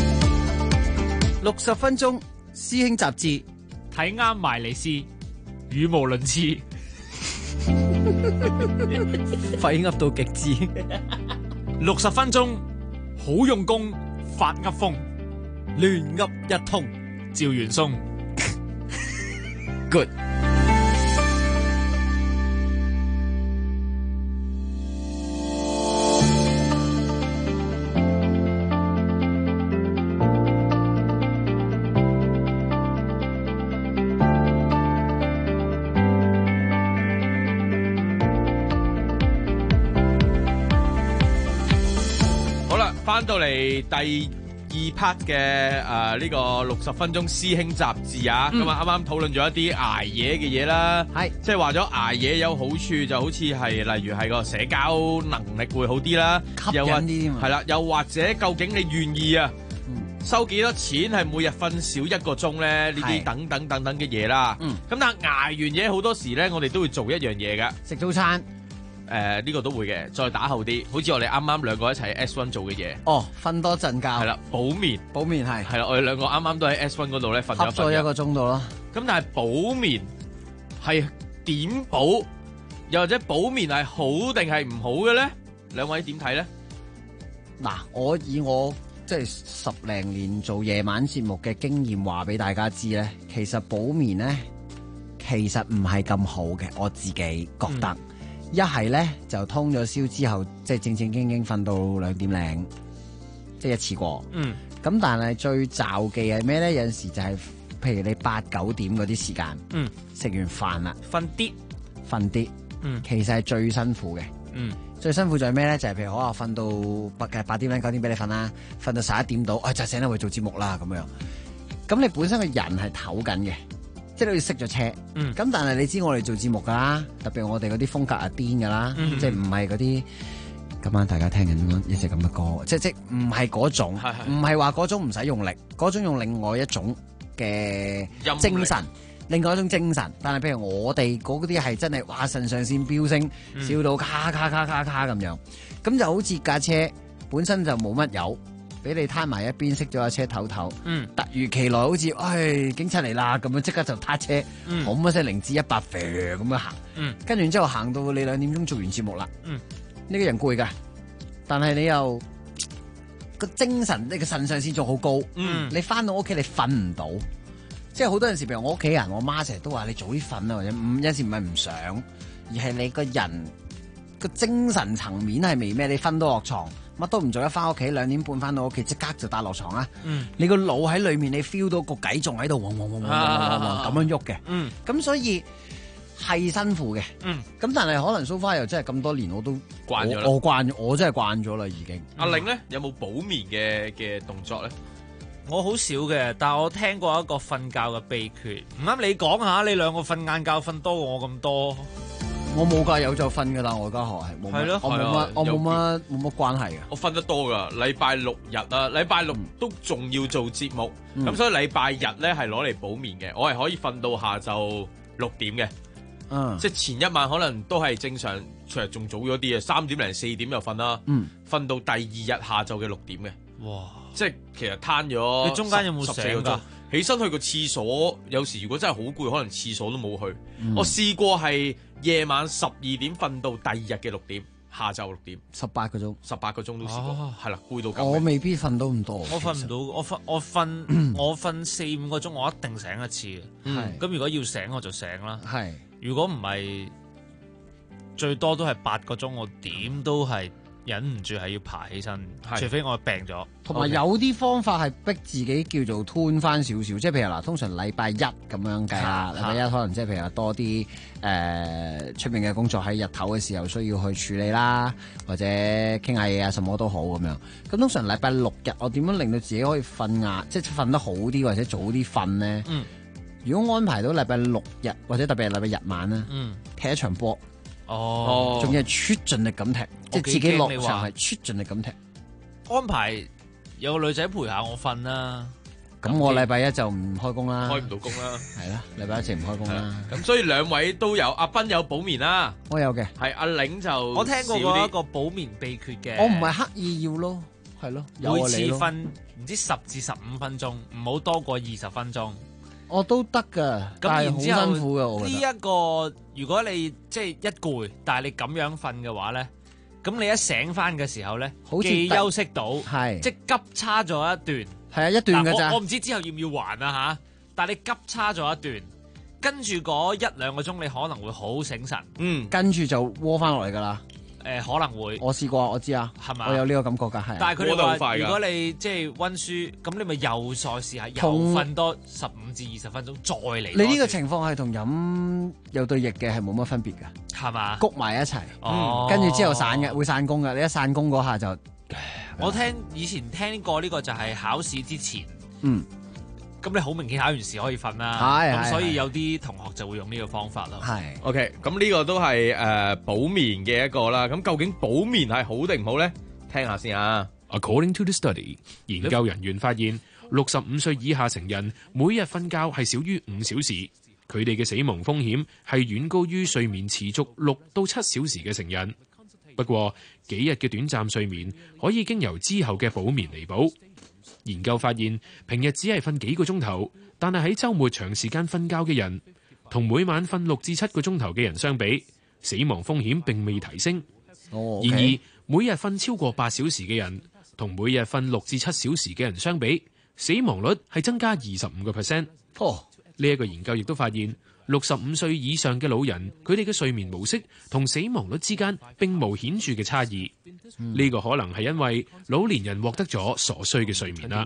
，60分鐘師兄雜誌， 睇啱埋嚟試，語無倫次， 廢噏到極致。 60分鐘好用功，發噏風，亂噏一通，趙元松。 Good。 翻到嚟第二 part 嘅呢個60分鐘師兄雜誌啊，咁啊啱啱討論咗一啲捱夜嘅嘢啦，係即係話咗捱夜有好處，就好似係例如係個社交能力會好啲啦， 吸引啲係啦，又或者究竟你願意啊收幾多錢係每日瞓少1個鐘咧？呢啲等等等等嘅嘢啦，咁但係捱完夜好多時咧，我哋都會做一樣嘢㗎， 食早餐。 呢個都會嘅，再打後啲，好似我哋啱啱兩個一齊喺 S1 做嘅嘢。 哦，瞓多陣覺。係啦，補眠。補眠係。係啦，我哋兩個啱啱都喺 S1 嗰度咧瞓咗 1個鐘度咯。 咁但係補眠係點補？又或者補眠係好定係唔好嘅咧？兩位點睇咧？ 嗱，我以我即係10零年做夜晚節目嘅經驗話俾大家知咧，其實補眠咧其實唔係咁好嘅，我自己覺得。一係咧就通咗宵之後，即係正正經經瞓到2點零，即係一次過。咁但係最罩忌係咩咧？有陣時就係譬如你8、9點嗰啲時間，食完飯啦，瞓啲，其實係最辛苦嘅。最辛苦就係咩咧？就係譬如可能瞓到8點零、9點俾你瞓啦，瞓到11點到，就醒啦，會做節目啦咁樣。咁你本身個人係唞緊嘅。即係好似熄咗車，咁但係你知我哋做節目噶啦，特別我哋嗰啲風格係癲噶啦，即係唔係嗰啲今晚大家聽緊一隻咁嘅歌，即唔係嗰種，唔係話嗰種唔使用力，嗰種用另外一種嘅精神，另外一種精神。但係譬如我哋嗰啲係真係哇腎上腺飆升，笑到咔咔咔咔咔咁樣，咁就好似架車本身就冇乜油。俾你攤埋一邊，熄咗架車唞唞，突如其來好似，警察嚟啦咁樣，即刻就撻車，咁一聲0至100咁樣行，跟住之後行到你2點鐘做完節目啦，呢個人攰噶，但係你又個精神，你個腎上腺仲好高，你翻到屋企你瞓唔到，即係好多陣時，譬如我屋企人，我媽成日都話你早啲瞓啊，或者有陣時唔係唔想，而係你個人個精神層面係未咩，你瞓到落床。乜都唔做，一翻屋企2點半翻到屋企，即刻就搭落床啦。你個腦喺裏面，你 feel 到個計仲喺度嗡嗡嗡嗡咁樣喐嘅。咁所以係辛苦嘅。咁但係可能 so far 又真係咁多年我都慣咗啦。我真係慣咗啦已經。 阿玲咧有冇補眠嘅動作咧？ 我好少嘅，但係我聽過一個瞓覺嘅秘訣，唔啱你講下，你兩個瞓晏覺瞓多過我咁多。 我冇㗎，有就瞓㗎啦，我家學係冇乜，我冇乜關係嘅。 我瞓得多㗎，禮拜六日啊，禮拜六都仲要做節目，咁所以禮拜日咧係攞嚟補眠嘅，我係可以瞓到下晝6點嘅。即係前一晚可能都係正常，其實仲早咗啲嘅，3點零4點就瞓啦。瞓到第二日下晝嘅6點嘅。哇！即係其實攤咗。你中間有冇醒㗎？ 起身去個廁所，有時如果真係好攰，可能廁所都冇去。我試過係夜晚12點瞓到第二日嘅6點，下晝6點 ，18個鐘 ，18個鐘都試過。係啦，攰到咁。 我未必瞓到咁多。 我瞓唔到，我瞓4-5個鐘，我一定醒一次嘅。咁如果要醒我就醒啦。 係。 如果唔係，最多都係8個鐘，我點都係忍唔住係要爬起身，除非我病咗。 同埋有啲方法係逼自己叫做吞翻少少，即係譬如嗱，通常禮拜一咁樣計啦，禮拜一可能即係譬如話多啲出面嘅工作喺日頭嘅時候需要去處理啦，或者傾下嘢啊，什麼都好咁樣。咁通常禮拜六日我點樣令到自己可以瞓晏，即係瞓得好啲或者早啲瞓咧？如果安排到禮拜六日或者特別係禮拜日晚咧，踢一場波，仲要係出盡力咁踢，即係自己落場係出盡力咁踢。 安排有個女仔陪下我瞓啦。 咁我禮拜一就唔開工啦， 開唔到工啦， 係啦，禮拜一就唔開工啦。 咁所以兩位都有，阿斌有補眠啦， 我有嘅， 係阿玲就我聽過一個補眠秘訣嘅， 我唔係刻意要咯，係咯， 每次瞓唔知10至15分鐘，唔好多過20分鐘。 我都得噶，但係好辛苦噶。我覺得呢一個，如果你即係一攰，但係你咁樣瞓嘅話咧，咁你一醒翻嘅時候咧， 好似既休息到， 係即係急叉咗一段， 係啊，一段㗎咋。 我唔知之後要唔要還啊吓，但係你急叉咗一段，跟住嗰1-2個鐘你可能會好醒神， 跟住就窩翻落嚟噶啦。 可能會， 我試過，我知啊， 係嘛？ 我有呢個感覺㗎，係。 但係佢哋話，如果你即係溫書，咁你咪又再試下，又瞓多15至20分鐘，再嚟。 你呢個情況係同飲有對翼嘅係冇乜分別㗎， 係嘛？ 谷埋一齊，跟住之後散嘅，會散工㗎。你一散工嗰下就， 我以前聽過呢個就係考試之前，咁你好明顯考完試可以瞓啦，咁所以有啲同學就會用呢個方法咯。 係 OK， 咁呢個都係補眠嘅一個啦。咁究竟補眠係好定唔好咧？聽下先啊。 According to the study， 研究人員發現，65歲以下成人每日瞓覺係少於5小時，佢哋嘅死亡風險係遠高於睡眠持續6到7小時嘅成人。不過幾日嘅短暫睡眠可以經由之後嘅補眠彌補。研究發現，平日只係瞓幾個鐘頭，但係喺週末長時間瞓覺嘅人，同每晚瞓6至7個鐘頭嘅人相比，死亡風險並未提升。然而，每日瞓超過8小時嘅人，同每日瞓6至7小時嘅人相比，死亡率係增加25%。呢一個研究亦都發現，65歲以上嘅老人，佢哋嘅睡眠模式同死亡率之間並無顯著嘅差異。呢個可能係因為老年人獲得咗所需嘅睡眠啦。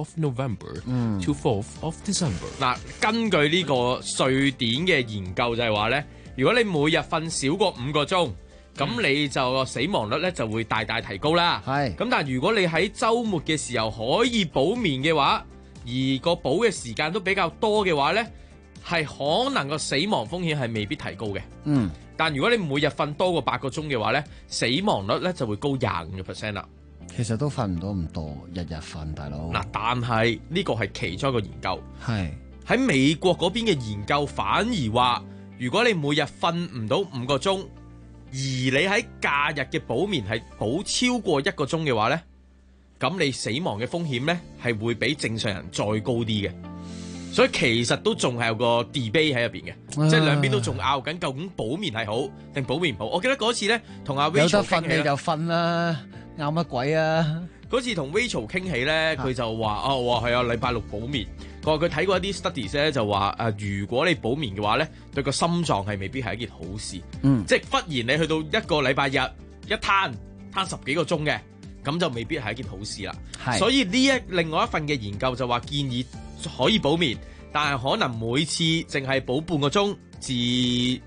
嗱，根據呢個瑞典嘅研究就係話咧，如果你每日瞓少過5個鐘，咁你就死亡率咧就會大大提高啦。係。咁但係如果你喺週末嘅時候可以補眠嘅話，而個補嘅時間都比較多嘅話咧，係可能個死亡風險係未必提高嘅。但如果你每日瞓多過8個鐘嘅話咧，死亡率咧就會高25% 啦。 其實都瞓唔到咁多，日日瞓，大佬。 嗱，但係呢個係其中一個研究。 係喺美國嗰邊嘅研究反而話，如果你每日瞓唔到5個鐘，而你喺假日嘅補眠係補超過1個鐘嘅話咧，咁你死亡嘅風險咧係會比正常人再高啲嘅。所以其實都仲係有個 debate 喺入邊嘅，即係兩邊都仲拗緊究竟補眠係好定補眠唔好。我記得嗰次咧同阿 Rachel 有得瞓你就瞓啦，拗乜鬼啊？ 嗰次同 Rachel 傾起咧，佢就話係啊，禮拜6補眠。佢話佢睇過一啲 studies 咧，就話如果你補眠嘅話咧，對個心臟係未必係一件好事。即係忽然你去到一個禮拜日一攤10幾個鐘嘅，咁就未必係一件好事啦。所以另外一份嘅研究就話建議可以補眠，但係可能每次淨係補半個鐘至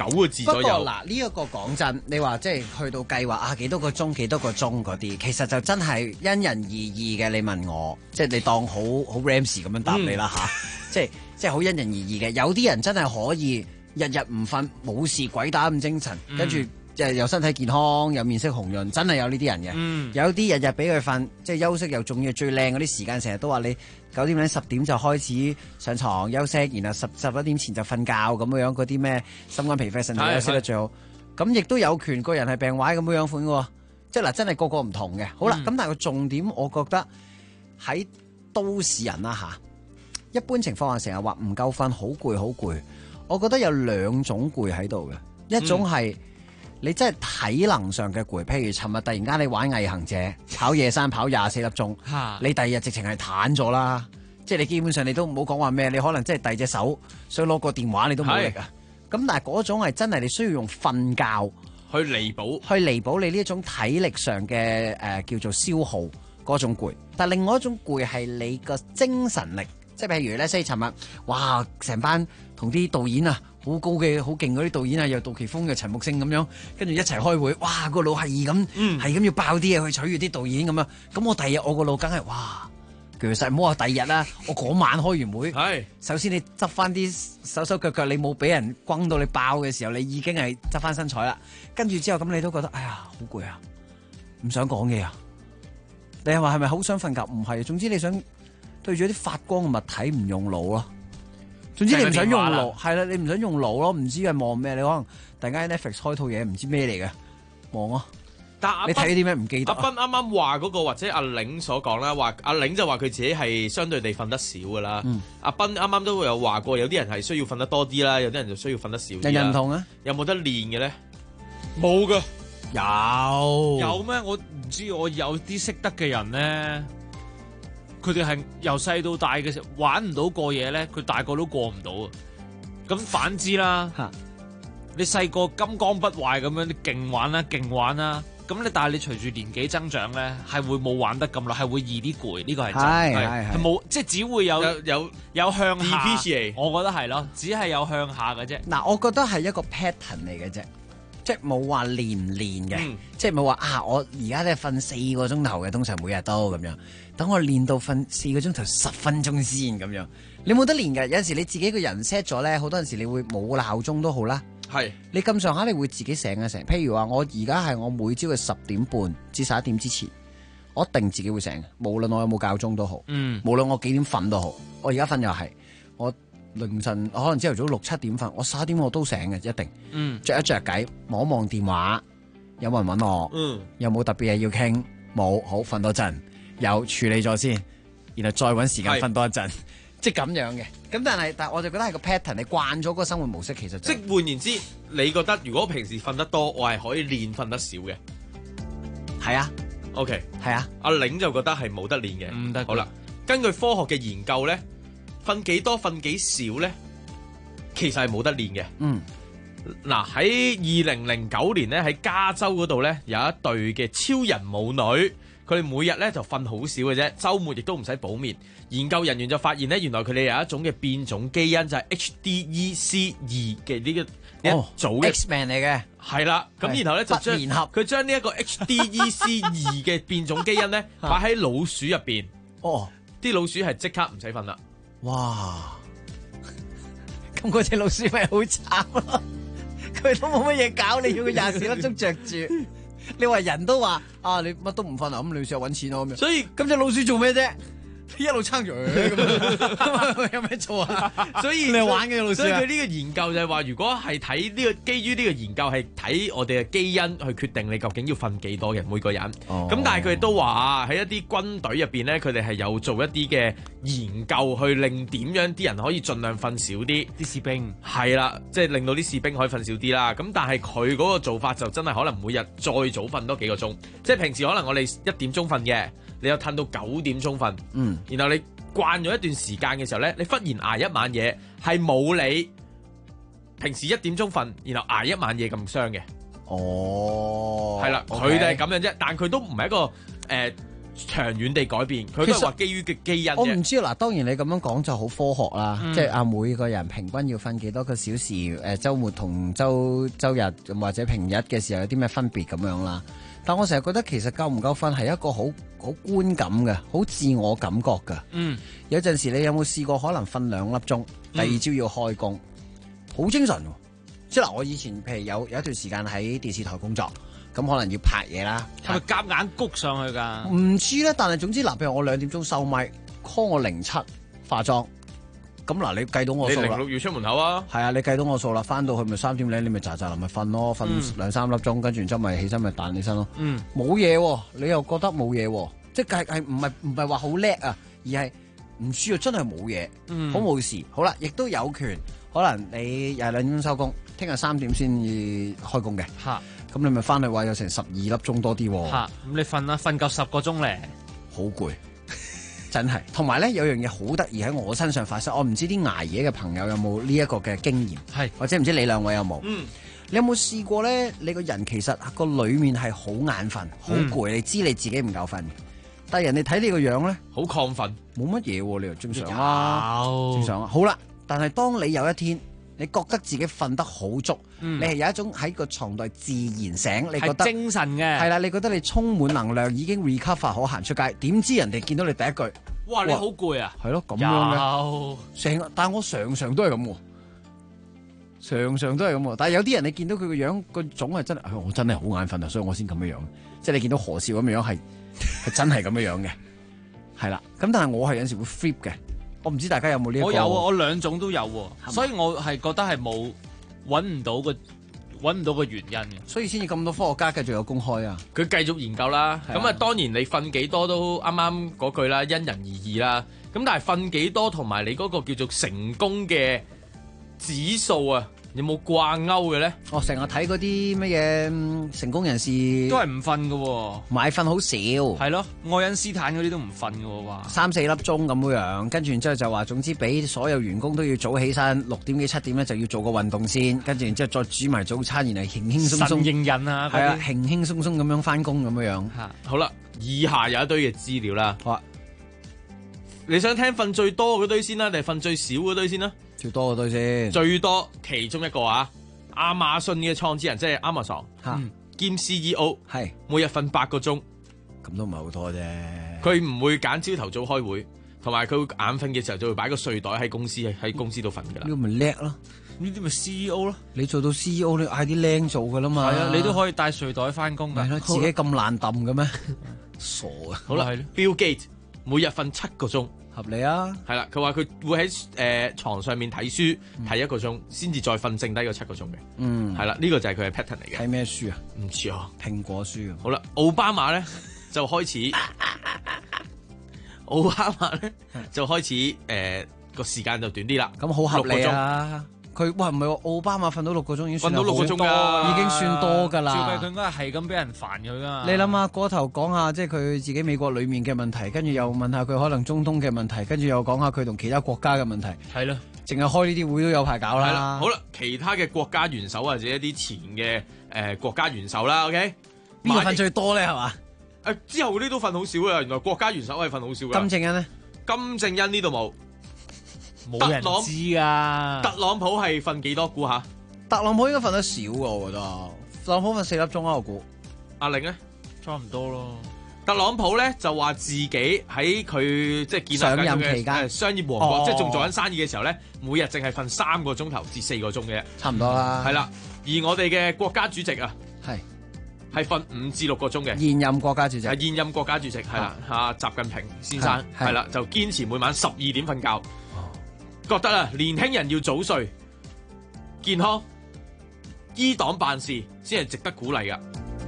9個字左右。 不過嗱，呢一個講真，你話即係去到計劃啊幾多個鐘嗰啲，其實就真係因人而異嘅。你問我，即係你當好 Rams 咁樣答你啦嚇，即係好因人而異嘅。有啲人真係可以日日唔瞓，冇事鬼打咁精神，跟住又身體健康，又面色紅潤，真係有呢啲人嘅。有啲日日俾佢瞓，即係休息又仲要最靚嗰啲時間，成日都話你9點零10點就開始上床休息，然後11點前就瞓覺咁樣，嗰啲咩心肝脾肺腎就休息得最好。咁亦都有權個人係病壞咁樣款嘅，即係嗱真係個個唔同嘅。好啦，咁但係個重點，我覺得喺都市人啦嚇，一般情況下成日話唔夠瞓，好攰。我覺得有2種攰喺度嘅，一種係你真係體能上嘅攰，譬如尋日突然間你玩毅行者，跑夜山跑24粒鐘，你第二日直情係攤咗啦，即係你基本上你都唔好講話咩，你可能即係第二隻手想攞個電話你都冇力啊。咁但係嗰種係真係你需要用瞓覺去彌補你呢一種體力上嘅叫做消耗嗰種攰。但係另外一種攰係你個精神力，即係譬如咧，即係尋日哇，成班同啲導演啊，好高嘅、好勁嗰啲導演啊，又杜琪峰又陳木勝咁樣，跟住一齊開會，哇個腦係咁要爆啲嘢去取悅啲導演咁樣。咁我第二日我個腦梗係哇，其實唔好話第二日啦，我嗰晚開完會，首先你執翻啲手手腳腳，你冇俾人轟到你爆嘅時候，你已經係執翻身彩啦。跟住之後咁，你都覺得哎呀好攰啊，唔想講嘢啊。你係話係咪好想瞓覺？唔係，總之你想對住啲發光嘅物體唔用腦咯。總之你唔想用腦，係啦，你唔想用腦咯，唔知係望咩？你可能突然間 Netflix 開套嘢，唔知咩嚟嘅，望咯。 但你睇啲咩唔記得？ 阿斌啱啱話嗰個或者阿玲所講啦，話阿玲就話佢自己係相對地瞓得少噶啦。阿斌啱啱都有話過，有啲人係需要瞓得多啲啦，有啲人就需要瞓得少啲啦。 人唔同啊？ 有冇得練嘅咧？冇噶。 有咩？我唔知，我有啲識得嘅人咧，佢哋係由細到大嘅時候玩唔到過夜咧，佢大個都過唔到啊。咁反之啦，你細個金剛不壞咁樣，你勁玩啦。咁但係你隨住年紀增長咧，係會冇玩得咁耐，係會易啲攰。呢個係真係冇，即係只會有向下。我覺得係咯，只係有向下嘅啫。 嗱，我覺得係一個 pattern 嚟嘅啫。即係冇話練唔練嘅，即係冇話啊！我而家咧瞓4個鐘頭嘅，通常每日都咁樣。等我練到瞓4個鐘頭10分鐘先咁樣。你冇得練嘅，有陣時你自己個人 set 咗咧，好多陣時你會冇鬧鐘都好啦。 係你咁上下，你會自己醒一醒。譬如話，我而家係我每朝嘅10點半至11點之前，我一定自己會醒，無論我有冇校鐘都好。無論我幾點瞓都好，我而家瞓又係我。凌晨可能朝頭早6、7點瞓，我11點我都醒嘅，一定。着一着計，望一望電話，有冇人搵我？有冇特別嘢要傾？冇，好瞓多陣，有處理咗先，然後再搵時間瞓多一陣，即係咁樣嘅。咁但係我就覺得係個 pattern，你慣咗嗰個生活模式，其實即係換言之，你覺得如果平時瞓得多，我係可以練瞓得少嘅？ 係啊 ，OK， 係啊。阿玲就覺得係冇得練嘅，唔得。好啦，根據科學嘅研究咧。瞓幾多瞓幾少咧，其實係冇得練嘅。嗱喺2009年咧，喺加州嗰度咧有一對嘅超人母女，佢哋每日咧就瞓好少嘅啫，週末亦都唔使補眠。研究人員就發現咧，原來佢哋有一種嘅變種基因就係 HDEC2嘅呢個一組 X-Man 嚟嘅， 係啦。咁然後咧就將佢將呢一個 HDEC2 嘅變種基因咧擺喺老鼠入邊。啲老鼠係即刻唔使瞓啦。 哇！咁嗰隻老鼠咪好慘咯，佢都冇乜嘢搞，你要佢24粒鐘着住。你話人都話啊，你乜都唔瞓啊，咁你試下搵錢咯咁樣。所以咁隻老鼠做咩啫？一路撐住咁樣，有咩錯啊？ 所以你玩嘅老鼠。 所以佢呢個研究就係話，如果係睇呢個基於呢個研究係睇我哋嘅基因去決定你究竟要瞓幾多嘅每個人。咁但係佢哋都話喺一啲軍隊入邊咧，佢哋係有做一啲嘅研究去令點樣啲人可以盡量瞓少啲。 啲士兵係啦，即係令到啲士兵可以瞓少啲啦。咁但係佢嗰個做法就真係可能每日再早瞓多幾個鐘。即係平時可能我哋1點鐘瞓嘅。你又褪到9點鐘瞓，然後你慣咗一段時間嘅時候咧，你忽然捱一晚夜，係冇你平時1點鐘瞓，然後捱一晚夜咁傷嘅。係啦，佢哋係咁樣啫，但佢都唔係一個長遠地改變，佢都係話基於嘅基因啫。 我唔知嗱，當然你咁樣講就好科學啦，即係每個人平均要瞓幾多個小時？週末同週日或者平日嘅時候有啲咩分別咁樣啦？但我成日覺得其實夠唔夠瞓係一個好觀感嘅，好自我感覺嘅。有陣時你有冇試過可能瞓2粒鐘，第二朝要開工，好精神喎。即係嗱，我以前譬如有一段時間喺電視台工作。咁可能要拍嘢啦， 係咪夾硬谷上去㗎？ 唔知咧，但係總之嗱，譬如我2點鐘收咪 call 我07化妝，咁嗱你計到我數啦。 你06要出門口啊？ 係啊，你計到我數啦，翻到去咪3點零，你咪喳臨咪瞓咯，瞓2-3粒鐘，跟住然之後咪起身咪彈起身咯。冇嘢喎，你又覺得冇嘢喎，即係唔係話好叻啊，而係唔知啊，真係冇嘢，好冇事。好啦，亦都有權，可能你又係2點鐘收工，聽日3點先至開工嘅。咁你咪翻去話有成12粒鐘多啲喎。 咁你瞓啦，瞓夠10個鐘咧， 好攰，真係。同埋咧有樣嘢好得意喺我身上發生，我唔知啲捱夜嘅朋友有冇呢一個嘅經驗，或者唔知你兩位有冇？你有冇試過咧？你個人其實個裡面係好眼瞓、好攰，你知你自己唔夠瞓，但係人哋睇你個樣咧， 好亢奮， 冇乜嘢喎，你又正常啊，正常啊。好啦，但係當你有一天，你覺得自己瞓得好足，你係有一種喺個床度自然醒，你覺得精神嘅， 係啦，你覺得你充滿能量，已經 recover 好行出街，點知人哋見到你第一句， 哇你好攰啊， 係咯咁樣嘅，但係我常常都係咁喎，常常都係咁喎，但係有啲人你見到佢個樣個種係真係，我真係好眼瞓啊，所以我先咁樣樣，即係你見到何少咁樣係真係咁樣樣嘅，係啦，咁但係我係有陣時會 flip 嘅。我唔知大家有冇呢一個？ 我有啊，我2種都有喎，所以我係覺得係揾唔到個原因嘅， 所以先至咁多科學家繼續有公開啊。 佢繼續研究啦，咁啊當然你瞓幾多都啱啱嗰句啦，因人而異啦。咁但係瞓幾多同埋你嗰個叫做成功嘅指數啊，有冇掛鈎嘅咧？ 我成日睇嗰啲乜嘢成功人士都係唔瞓嘅喎， 買瞓好少， 係咯，愛因斯坦嗰啲都唔瞓嘅喎，話 3-4粒鐘咁樣，跟住然之後就話總之俾所有員工都要早起身，6點幾7點咧就要做個運動先，跟住然之後再煮埋早餐，然後輕輕鬆鬆神應人啊， 係啊，輕輕鬆鬆咁樣翻工咁樣。 好啦，以下有一堆嘅資料啦。好啊，你想聽瞓最多嗰堆先啦，定係瞓最少嗰堆先啦？ 最多嗰堆先， 最多其中一個啊，亞馬遜嘅創始人即係 Amazon 兼 CEO 係每日瞓8個鐘， 咁都唔係好多啫。 佢唔會揀朝頭早開會，同埋佢眼瞓嘅時候就會擺個睡袋喺公司度瞓噶啦。 呢個咪叻咯， 呢啲咪 CEO 咯。 你做到 CEO 你嗌啲靚做噶啦嘛。 係啊，你都可以帶睡袋翻工噶。 係咯，自己咁懶揼嘅咩？傻啊！ 好啦，Bill Gates 每日瞓7個鐘。 合理啊， 係啦，佢話佢會喺床上面睇書睇1個鐘，先至再瞓剩低個7個鐘嘅。係啦，呢個就係佢嘅 pattern 嚟嘅。 睇咩書啊？ 唔知啊， 蘋果書啊。 好啦，奧巴馬咧就開始，奧巴馬咧就開始個時間就短啲啦。 咁好合理啊。佢哇唔係喎，奧巴馬瞓到6個鐘已經瞓到6個鐘㗎， 已經算多㗎啦。 照計佢應該係咁俾人煩佢㗎。 你諗下嗰頭講下即係佢自己美國裡面嘅問題，跟住又問下佢可能中東嘅問題，跟住又講下佢同其他國家嘅問題。 係咯， 淨係開呢啲會都有排搞啦。 係啦，好啦，其他嘅國家元首或者一啲前嘅國家元首啦 ，OK， 邊個瞓最多咧？係嘛？ 之後嗰啲都瞓好少啊，原來國家元首係瞓好少㗎。 金正恩咧？ 金正恩呢度冇。 冇人知啊！ 特朗普係瞓幾多？估下。 特朗普應該瞓得少㗎，我覺得。特朗普瞓4粒鐘啊，我估。 阿玲咧， 差唔多咯。 特朗普咧就話自己喺佢即係建立上任期間商業王國，即係仲做緊生意嘅時候咧，每日淨係瞓3個鐘頭至4個鐘嘅啫。 差唔多啦。 係啦，而我哋嘅國家主席啊，係瞓5至6個鐘嘅。 現任國家主席。 係現任國家主席係啦，習近平先生係啦，就堅持每晚12點瞓覺。覺得啊，年輕人要早睡、健康、依黨辦事先係值得鼓勵噶。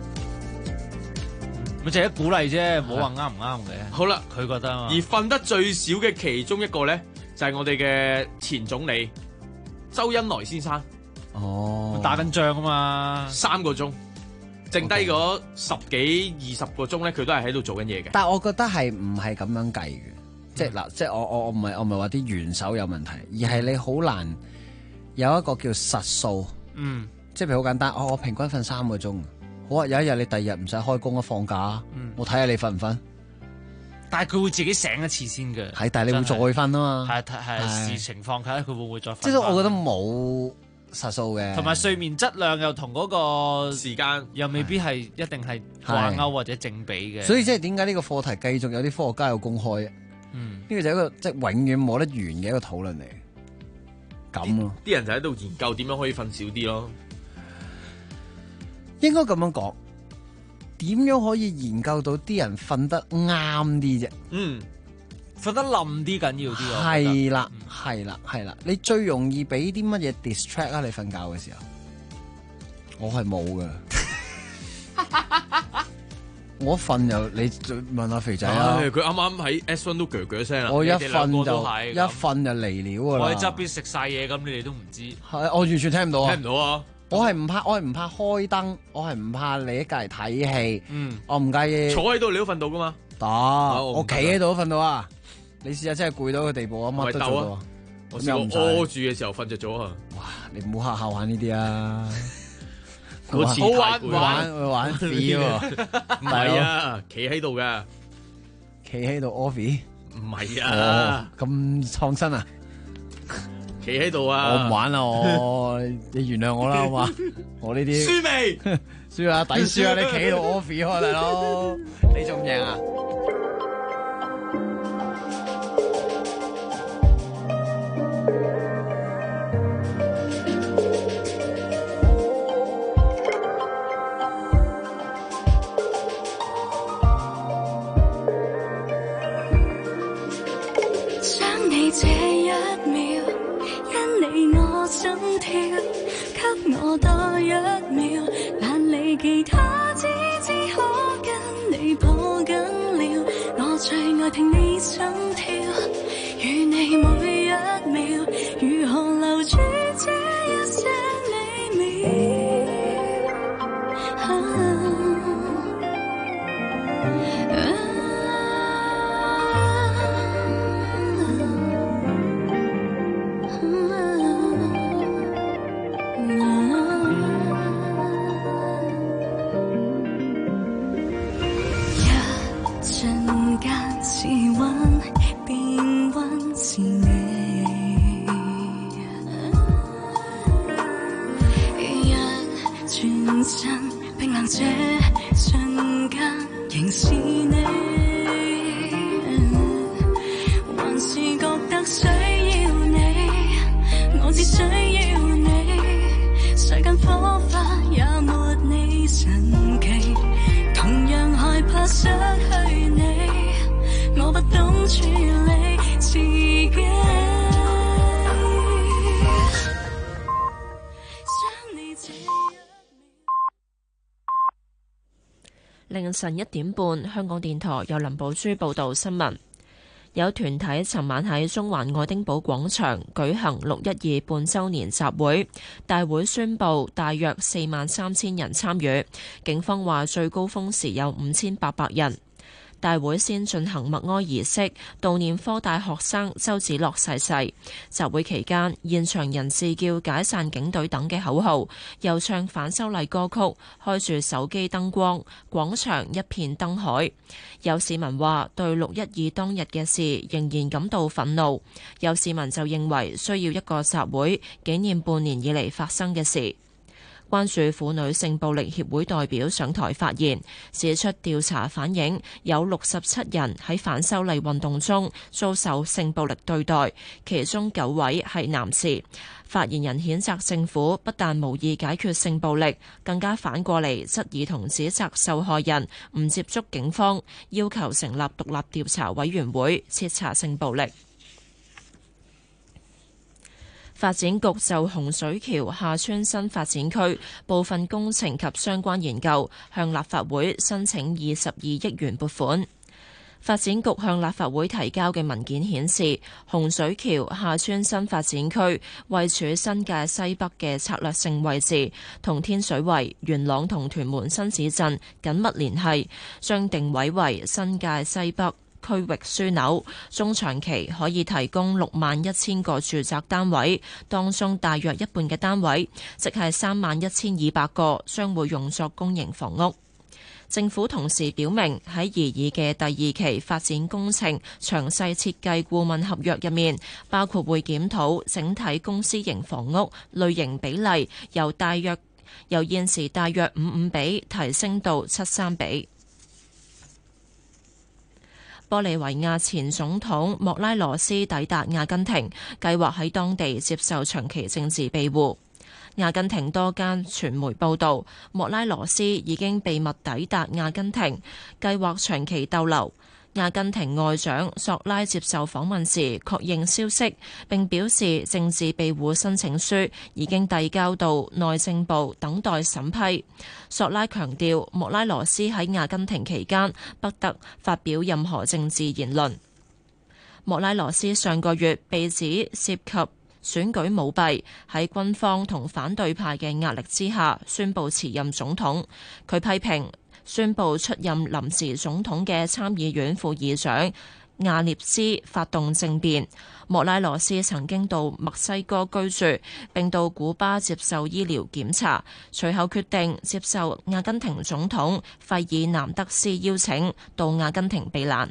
咪淨係鼓勵啫，冇話啱唔啱嘅。 好啦， 佢覺得啊。 而瞓得最少嘅其中一個咧，就係我哋嘅前總理周恩來先生。 哦， 打緊仗啊嘛 ，3個鐘，剩低嗰10幾20個鐘咧，佢都係喺度做緊嘢嘅。 但係我覺得係唔係咁樣計嘅。即係嗱，即係我唔係話啲元首有問題，而係你好難有一個叫實數。即係譬如好簡單，我平均瞓3個鐘。好啊，有一日你第二日唔使開工啊，放假啊，我睇下你瞓唔瞓？ 但係佢會自己醒一次先嘅。 係，但係你會再瞓啊嘛。 係視情況睇下佢會唔會再瞓。 即係我覺得冇實數嘅， 同埋睡眠質量又同嗰個時間又未必係一定係掛鈎或者正比嘅。 所以即係點解呢個課題繼續有啲科學家有公開？呢個就係一個即係永遠冇得完嘅一個討論嚟。咁咯， 啲人就喺度研究點樣可以瞓少啲咯。 應該咁樣講，點樣可以研究到啲人瞓得啱啲啫？ 瞓得冧啲緊要啲。 係啦，係啦，係啦。你最容易俾啲乜嘢 distract 啊？你瞓覺嘅時候，我係冇噶。我瞓又你問下肥仔啊， 佢啱啱喺 S1 都鋸鋸聲啦。 我一瞓就嚟料噶啦。 我喺側邊食晒嘢，咁你哋都唔知。 係我完全聽唔到啊！ 聽唔到啊！ 我係唔怕開燈，我係唔怕你喺隔籬睇戲。我唔介意坐喺度你都瞓到噶嘛？ 得，我企喺度都瞓到啊！你試下真係攰到個地步啊，乜都做到啊！ 我試過屙住嘅時候瞓着咗啊！ 哇！你唔好下玩呢啲啊！ 好玩 free 喎， 唔係啊，企喺度噶， 企喺度 office， 唔係啊， 咁創新啊， 企喺度啊， 我唔玩啦，你原諒我啦，好嘛？我呢啲輸未？ 輸啊，抵輸啊！你企喺度 office 啊，大佬，你仲唔贏啊？ 這一秒，因你我心跳，給我多一秒，懶理其他，只可跟你抱緊了。我最愛聽你心跳，與你每一秒，如何留住這一些美妙。這瞬間仍是你，還是覺得需要你，我只需要你，世間火花也沒你神奇，同樣害怕失去你，我不懂處理自己。 凌晨1點半，香港電台由林寶珠報道新聞。有團體尋晚喺中環愛丁堡廣場舉行612半週年集會，大會宣布大約43000人參與，警方話最高峰時有5800人。大會先進行默哀儀式，悼念科大學生周梓樂逝世。集會期間，現場人士叫解散警隊等嘅口號，又唱反修例歌曲，開住手機燈光，廣場一片燈海。有市民話對612當日嘅事仍然感到憤怒，有市民就認為需要一個集會紀念半年以嚟發生嘅事。關注婦女性暴力協會代表上台發言，指出調查反映有67人喺反修例運動中遭受性暴力對待，其中9位係男士。發言人譴責政府不但無意解決性暴力，更加反過嚟質疑同指責受害人唔接觸警方，要求成立獨立調查委員會徹查性暴力。發展局就洪水橋廈村新發展區部分工程及相關研究向立法會申請22億元撥款。發展局向立法會提交嘅文件顯示，洪水橋廈村新發展區位處新界西北嘅策略性位置，同天水圍、元朗同屯門新市鎮緊密聯繫，將定位為新界西北區域樞紐，中長期可以提供61000個住宅單位，當中大約一半嘅單位，即係31200個，將會用作公營房屋。 政府同時表明喺擬議嘅第2期發展工程詳細設計顧問合約入面，包括會檢討整體公私營房屋類型比例，由現時大約55比提升到73比。玻利維亞前總統莫拉羅斯抵達阿根廷，計劃喺當地接受長期政治庇護。阿根廷多間傳媒報道，莫拉羅斯已經秘密抵達阿根廷，計劃長期逗留。阿根廷外長索拉接受訪問時確認消息，並表示政治庇護申請書已經遞交到內政部等待審批。索拉強調，莫拉羅斯喺阿根廷期間不得發表任何政治言論。莫拉羅斯上個月被指涉及選舉舞弊，喺軍方同反對派嘅壓力之下宣布辭任總統。佢批評宣布出任臨時總統嘅參議院副議長亞涅斯發動政變。莫拉羅斯曾經到墨西哥居住，並到古巴接受醫療檢查，隨後決定接受阿根廷總統費爾南德斯邀請，到阿根廷避難。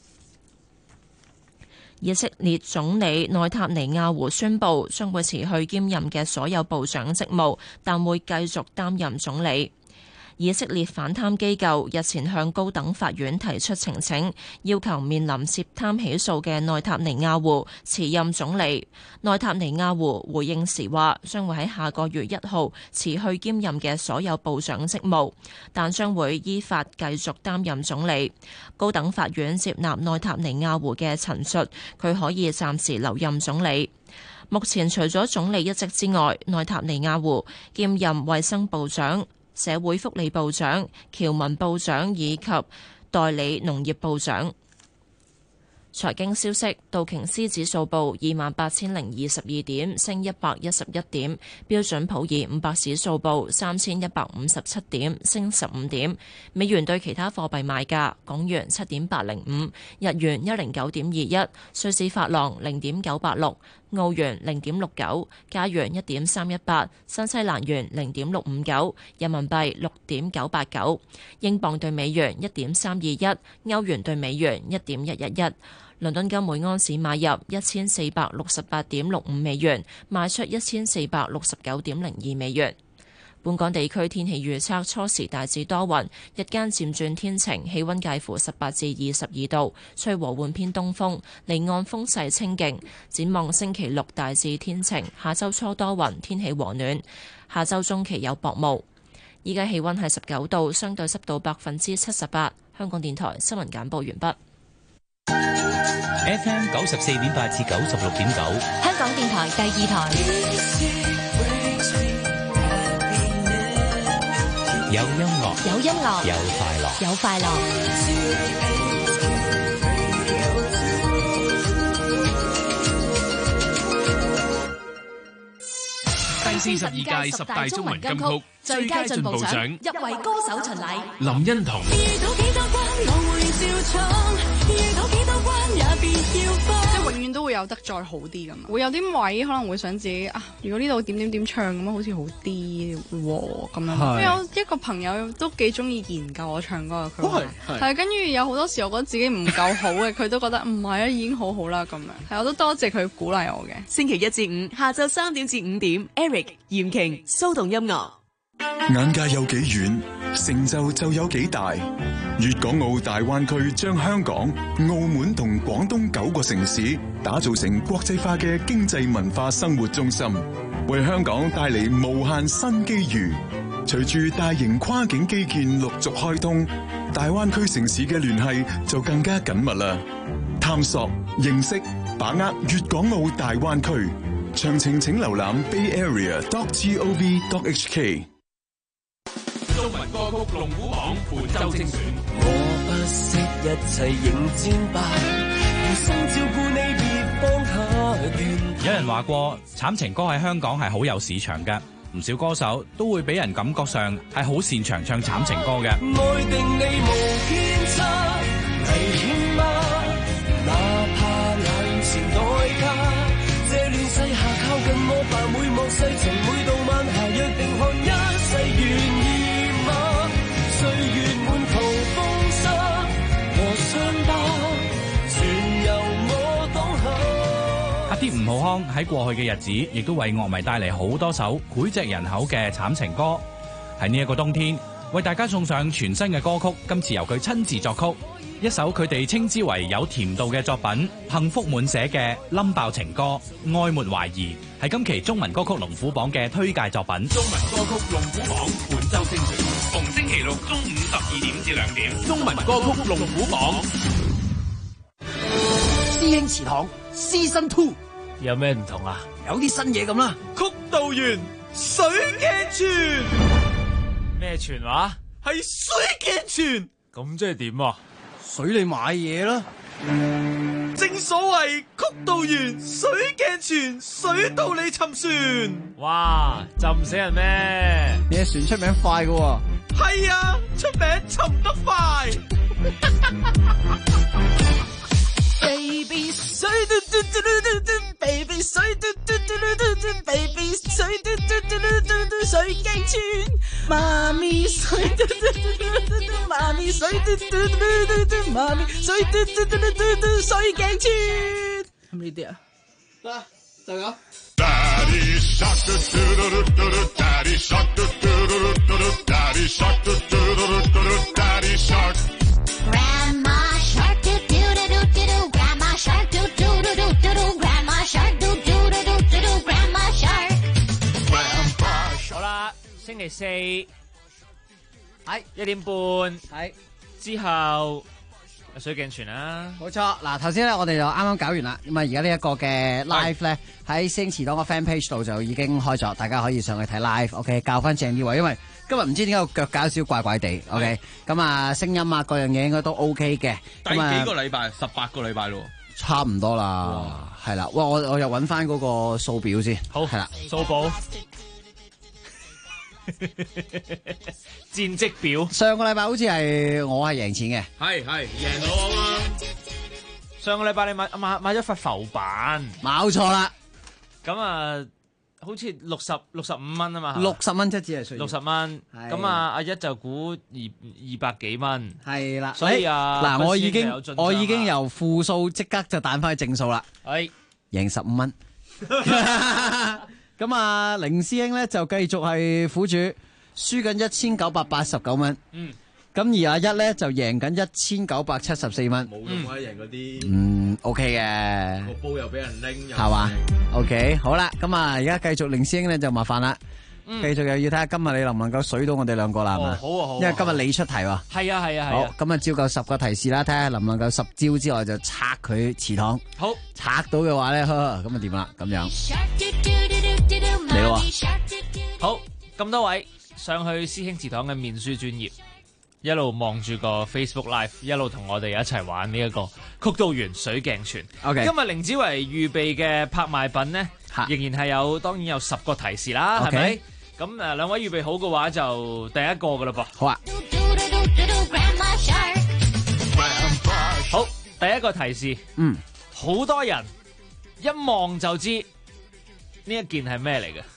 以色列總理內塔尼亞胡宣布將會辭去兼任嘅所有部長職務，但會繼續擔任總理。以色列反貪機構日前向高等法院提出呈請，要求面臨涉貪起訴嘅內塔尼亞胡辭任總理。內塔尼亞胡回應時話，將會喺下個月1號辭去兼任嘅所有部長職務，但將會依法繼續擔任總理。高等法院接納內塔尼亞胡嘅陳述，佢可以暫時留任總理。目前除咗總理一職之外，內塔尼亞胡兼任衛生部長、社會福利部長、僑民部長以及代理農業部長。財經消息，道瓊斯指數報28,022點，升111點；標準普爾500指數報3,157點，升15點。美元對其他貨幣賣價：港元7.805，日元109.21，瑞士法郎0.986，澳元0.69，加元1.318，新西蘭元0.659，人民幣6.989，英鎊對美元1.321，歐元對美元1.111。倫敦金每盎司買入1468.65美元，賣出1469.02美元。本港地區天氣預測：初時大致多雲，日間漸轉天晴，氣溫介乎18至22度，吹和緩偏東風，離岸風勢清勁。展望星期六大致天晴，下周初多雲，天氣和暖，下周中期有薄霧。依家氣溫係19度，相對濕度78%。香港電台新聞簡報完畢。 FM 94.8至96.9， 香港電台第2台。 有音樂， 有音樂， 有快樂， 有快樂。 第42屆10大中文金曲最佳進步獎入圍歌手巡禮， 林欣彤。 即係永遠都會有得再好啲咁，會有啲位可能會想自己啊，如果呢度點唱咁樣好似好啲喎咁樣。有一個朋友都幾中意研究我唱歌嘅，佢話係跟住有好多時我覺得自己唔夠好嘅，佢都覺得唔係啊，已經好好啦咁樣。係我都多謝佢鼓勵我嘅。 星期1至5下晝3點至5點 ，Eric、嚴瓊、騷動音樂。 眼界有幾遠，成就有幾大。粵港澳大灣區將香港、澳門同廣東9個城市打造成國際化嘅經濟文化生活中心，為香港帶嚟無限新機遇。隨住大型跨境基建陸續開通，大灣區城市嘅聯繫就更加緊密啦。探索、認識、把握粵港澳大灣區，詳情請瀏覽 bayarea.gov.hk。 中文歌曲龍虎榜本周精選。 我不惜一切迎戰吧，餘生照顧你別放下願。 有人話過，慘情歌喺香港係好有市場嘅，唔少歌手都會俾人感覺上係好擅長唱慘情歌嘅。 愛定你無偏差，危險嗎？哪怕眼前代價，這亂世下靠近我吧，每幕世情每到晚霞，約定看一世願意嗎？歲月滿途浩康喺過去嘅日子，亦都為樂迷帶嚟好多首膾炙人口嘅慘情歌。喺呢一個冬天，為大家送上全新嘅歌曲，今次由佢親自作曲，一首佢哋稱之為有甜度嘅作品，幸福滿瀉嘅冧爆情歌《愛沒懷疑》，係今期中文歌曲龍虎榜嘅推介作品。 中文歌曲龍虎榜本周精選，逢星期六中午12點至2點，中文歌曲龍虎榜。 師兄祠堂 Season 2 有咩唔同啊？ 有啲新嘢咁啦。 曲道員水鏡泉咩泉話？係水鏡泉，咁即係點啊？ 水你買嘢啦。 正所謂曲道員水鏡泉，水道你沉船。哇，浸死人咩？ 你嘅船出名快㗎喎。 係啊，出名沉得快。Baby 水嘟嘟嘟嘟嘟 ，Baby 水嘟嘟嘟嘟嘟 ，Baby 水嘟嘟嘟嘟嘟水鏡泉，媽咪水嘟嘟嘟嘟嘟，媽咪水嘟嘟嘟嘟嘟，媽咪水嘟嘟嘟嘟嘟水鏡泉。係咪呢啲啊？得，就咁。Daddy shark do do do do do, Daddy shark do do do do do, Daddy shark do do do do do, Daddy shark. Grandma shark do do do do do, Grandma shark do do do do do, Grandma shark do do do do do, Grandma shark. Grandpa shark. 好啦，星期四係1點半係之後。水鏡泉啦， 冇錯。嗱，頭先咧我哋就啱啱搞完啦，咁啊而家呢一個嘅 live 咧喺星池黨個 fan page 度就已經開咗，大家可以上去睇 live。OK， 教翻正啲位，因為今日唔知點解個腳搞少怪怪地。OK， 咁啊聲音啊各樣嘢應該都 OK 嘅。 第幾個禮拜？18個禮拜咯， 差唔多啦，係啦。哇，我又揾翻嗰個數表先。 好， 係啦， 數簿。戰績表， 上個禮拜好似係我係贏錢嘅， 係贏到啊嘛！ 上個禮拜你買咗塊浮板， 冇錯啦。 咁啊，好似65蚊啊嘛 ，60蚊即只係 60蚊。咁啊，阿一就估200幾蚊， 係啦。 所以啊， 嗱，我已經由負數即刻就彈翻去正數啦， 係贏15蚊。咁啊，凌師兄咧就繼續係苦主，輸緊1989蚊。咁而阿一咧就贏緊1974蚊。 冇用啊，贏嗰啲。 OK 嘅。 個煲又俾人拎， 係嘛 ？OK， 好啦，咁啊，而家繼續凌師兄咧就麻煩啦。繼續又要睇下今日你能唔能夠水到我哋兩個啦，係嘛？ 好啊好啊。 因為今日你出題喎。 係啊。 好，咁啊，照夠10個提示啦，睇下能唔能夠10招之內就拆佢祠堂。 好， 拆到嘅話咧，咁啊掂啦，咁樣。嚟咯喎！ 好，咁多位上去師兄祠堂嘅面書專頁，一路望住個 Facebook Live， 一路同我哋一齊玩呢一個曲道員水鏡泉。 Okay. 今日凌子維預備嘅拍賣品呢，仍然係當然有10個提示啦，係咪？咁兩位預備好嘅話，就第一個噶啦噃。 好啊。 好，第一個提示。好多人一望就知呢一件係咩嚟嘅。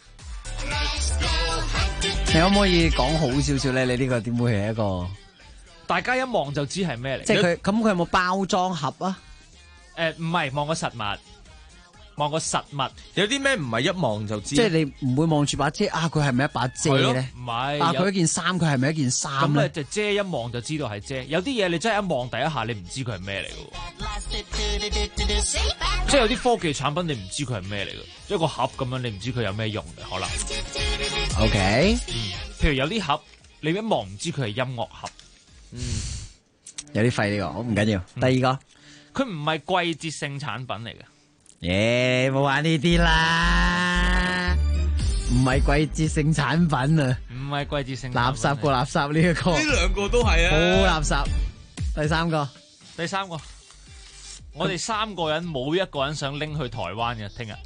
你可唔可以講好少少咧？你呢個點會係一個？ 大家一望就知係咩嚟？ 即係佢有冇包裝盒啊？ 唔係，望個實物。望個實物， 有啲咩唔係一望就知？ 即係你唔會望住把遮啊？佢係咪一把遮咧？ 唔係啊！佢一件衫，佢係咪一件衫咧？ 咁咧就遮一望就知道係遮。有啲嘢你真係一望第一下，你唔知佢係咩嚟嘅。即係有啲科技產品你唔知佢係咩嚟嘅，一個盒咁樣你唔知佢有咩用嘅可能。 OK， 譬如有啲盒你一望唔知佢係音樂盒。 有啲廢呢個，好唔緊要。第二個，佢唔係季節性產品嚟嘅。 耶，冇玩呢啲啦，唔係季節性產品啊， 唔係季節性產品， 垃圾過垃圾呢一個， 呢兩個都係啊， 好垃圾。第三個， 我哋3個人冇一個人想拎去台灣嘅，聽日。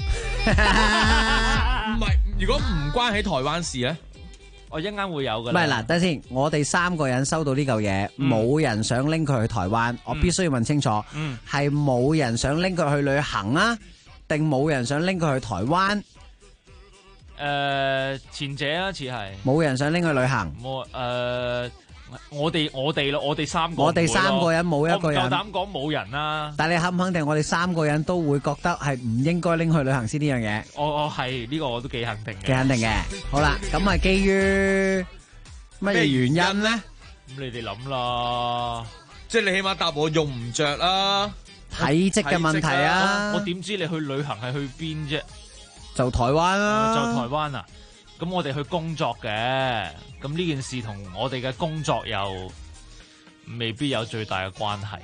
唔係，如果唔關喺台灣事咧？ 我一陣間會有噶。 唔係嗱，等先，我哋3個人收到呢嚿嘢，冇人想拎佢去台灣，我必須要問清楚，係冇人想拎佢去旅行啊，定冇人想拎佢去台灣？ 前者啦，似係。 冇人想拎去旅行。 我哋三個， 我哋三個人冇一個人。 我唔夠膽講冇人啦。 但係你肯唔肯定我哋三個人都會覺得係唔應該拎去旅行先呢樣嘢？ 我係呢個我都幾肯定嘅。 幾肯定嘅。好啦，咁係基於乜嘢原因咧？ 咁你哋諗啦， 即係你起碼答我用唔着啦。 體積嘅問題啊！ 我點知你去旅行係去邊啫？ 就台灣啦。 就台灣啊！咁我哋去工作嘅，咁呢件事同我哋嘅工作又未必有最大嘅關係。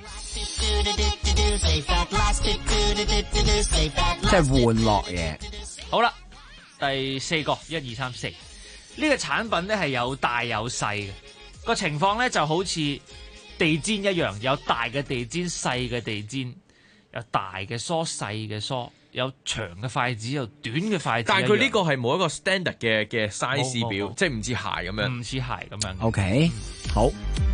即係玩樂嘢。 好啦，第四個1、2、3、4，呢個產品咧係有大有細嘅，個情況咧就好似地氈一樣，有大嘅地氈、細嘅地氈，有大嘅梳、細嘅梳。有長嘅筷子，有短嘅筷子。 但係佢呢個係冇一個 standard 嘅 size 表，即係唔似鞋咁樣。 唔似鞋咁樣。 OK， 好。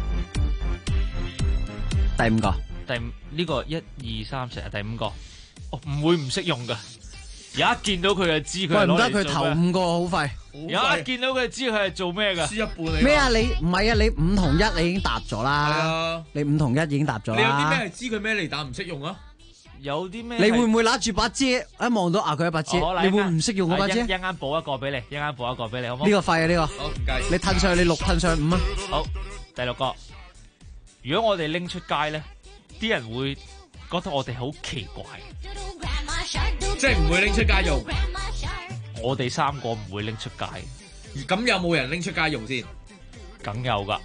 第五個。 呢個1、2、3、4，第五個。唔會唔識用㗎。一見到佢就知佢。喂， 唔得，佢頭5個好快。 一見到佢就知佢係做咩㗎？ 輸一半嚟。 咩啊？你唔係啊？你5同1你已經答咗啦。 係啊。 你5同1已經答咗啦。 你有啲咩係知佢咩嚟但唔識用啊？ 有啲咩？ 你會唔會拿住把遮一望到佢一把遮？你會唔識用嗰把遮？ 一陣間補一個俾你，好唔好？ 呢個廢啊！呢個好唔計。 你褪上去，你6褪上5啊！ 好，第6個。如果我哋拎出街咧，啲人會覺得我哋好奇怪， 即係唔會拎出街用。 我哋3個唔會拎出街。 咁有冇人拎出街用先？ 梗有噶，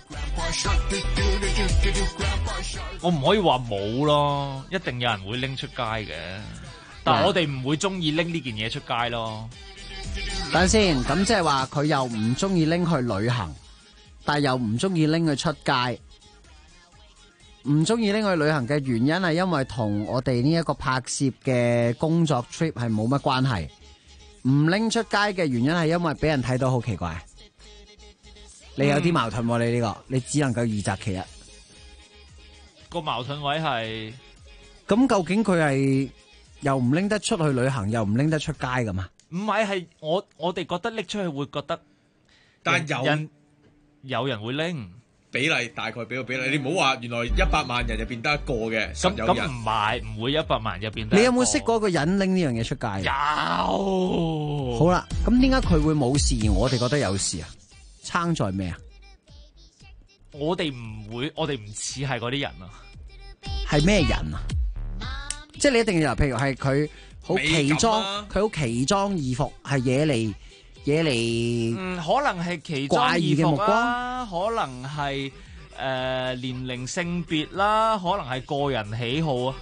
我唔可以話冇咯，一定有人會拎出街嘅，但係我哋唔會中意拎呢件嘢出街咯。 等陣先，咁即係話佢又唔中意拎去旅行，但係又唔中意拎去出街。唔中意拎去旅行嘅原因係因為同我哋呢一個拍攝嘅工作 trip 係冇乜關係。唔拎出街嘅原因係因為俾人睇到好奇怪。你有啲矛盾喎，你呢個，你只能夠二擇其一。 個矛盾位係， 咁究竟佢係又唔拎得出去旅行，又唔拎得出街㗎嘛？ 唔係我哋覺得拎出去會覺得， 但係有人會拎。 比例大概俾個比例，你唔好話原來100萬人入邊得一個嘅，實有人。 咁唔會100萬入邊得一個。 你有冇識過一個人拎呢樣嘢出街？ 有。 好啦，咁點解佢會冇事，而我哋覺得有事啊？撐在咩啊？ 我哋唔似係嗰啲人啊。 係咩人啊？即係你一定要，譬如係佢好奇裝，佢好奇裝異服，係惹嚟。 可能係奇裝異服啦，可能係年齡性別啦，可能係個人喜好啊。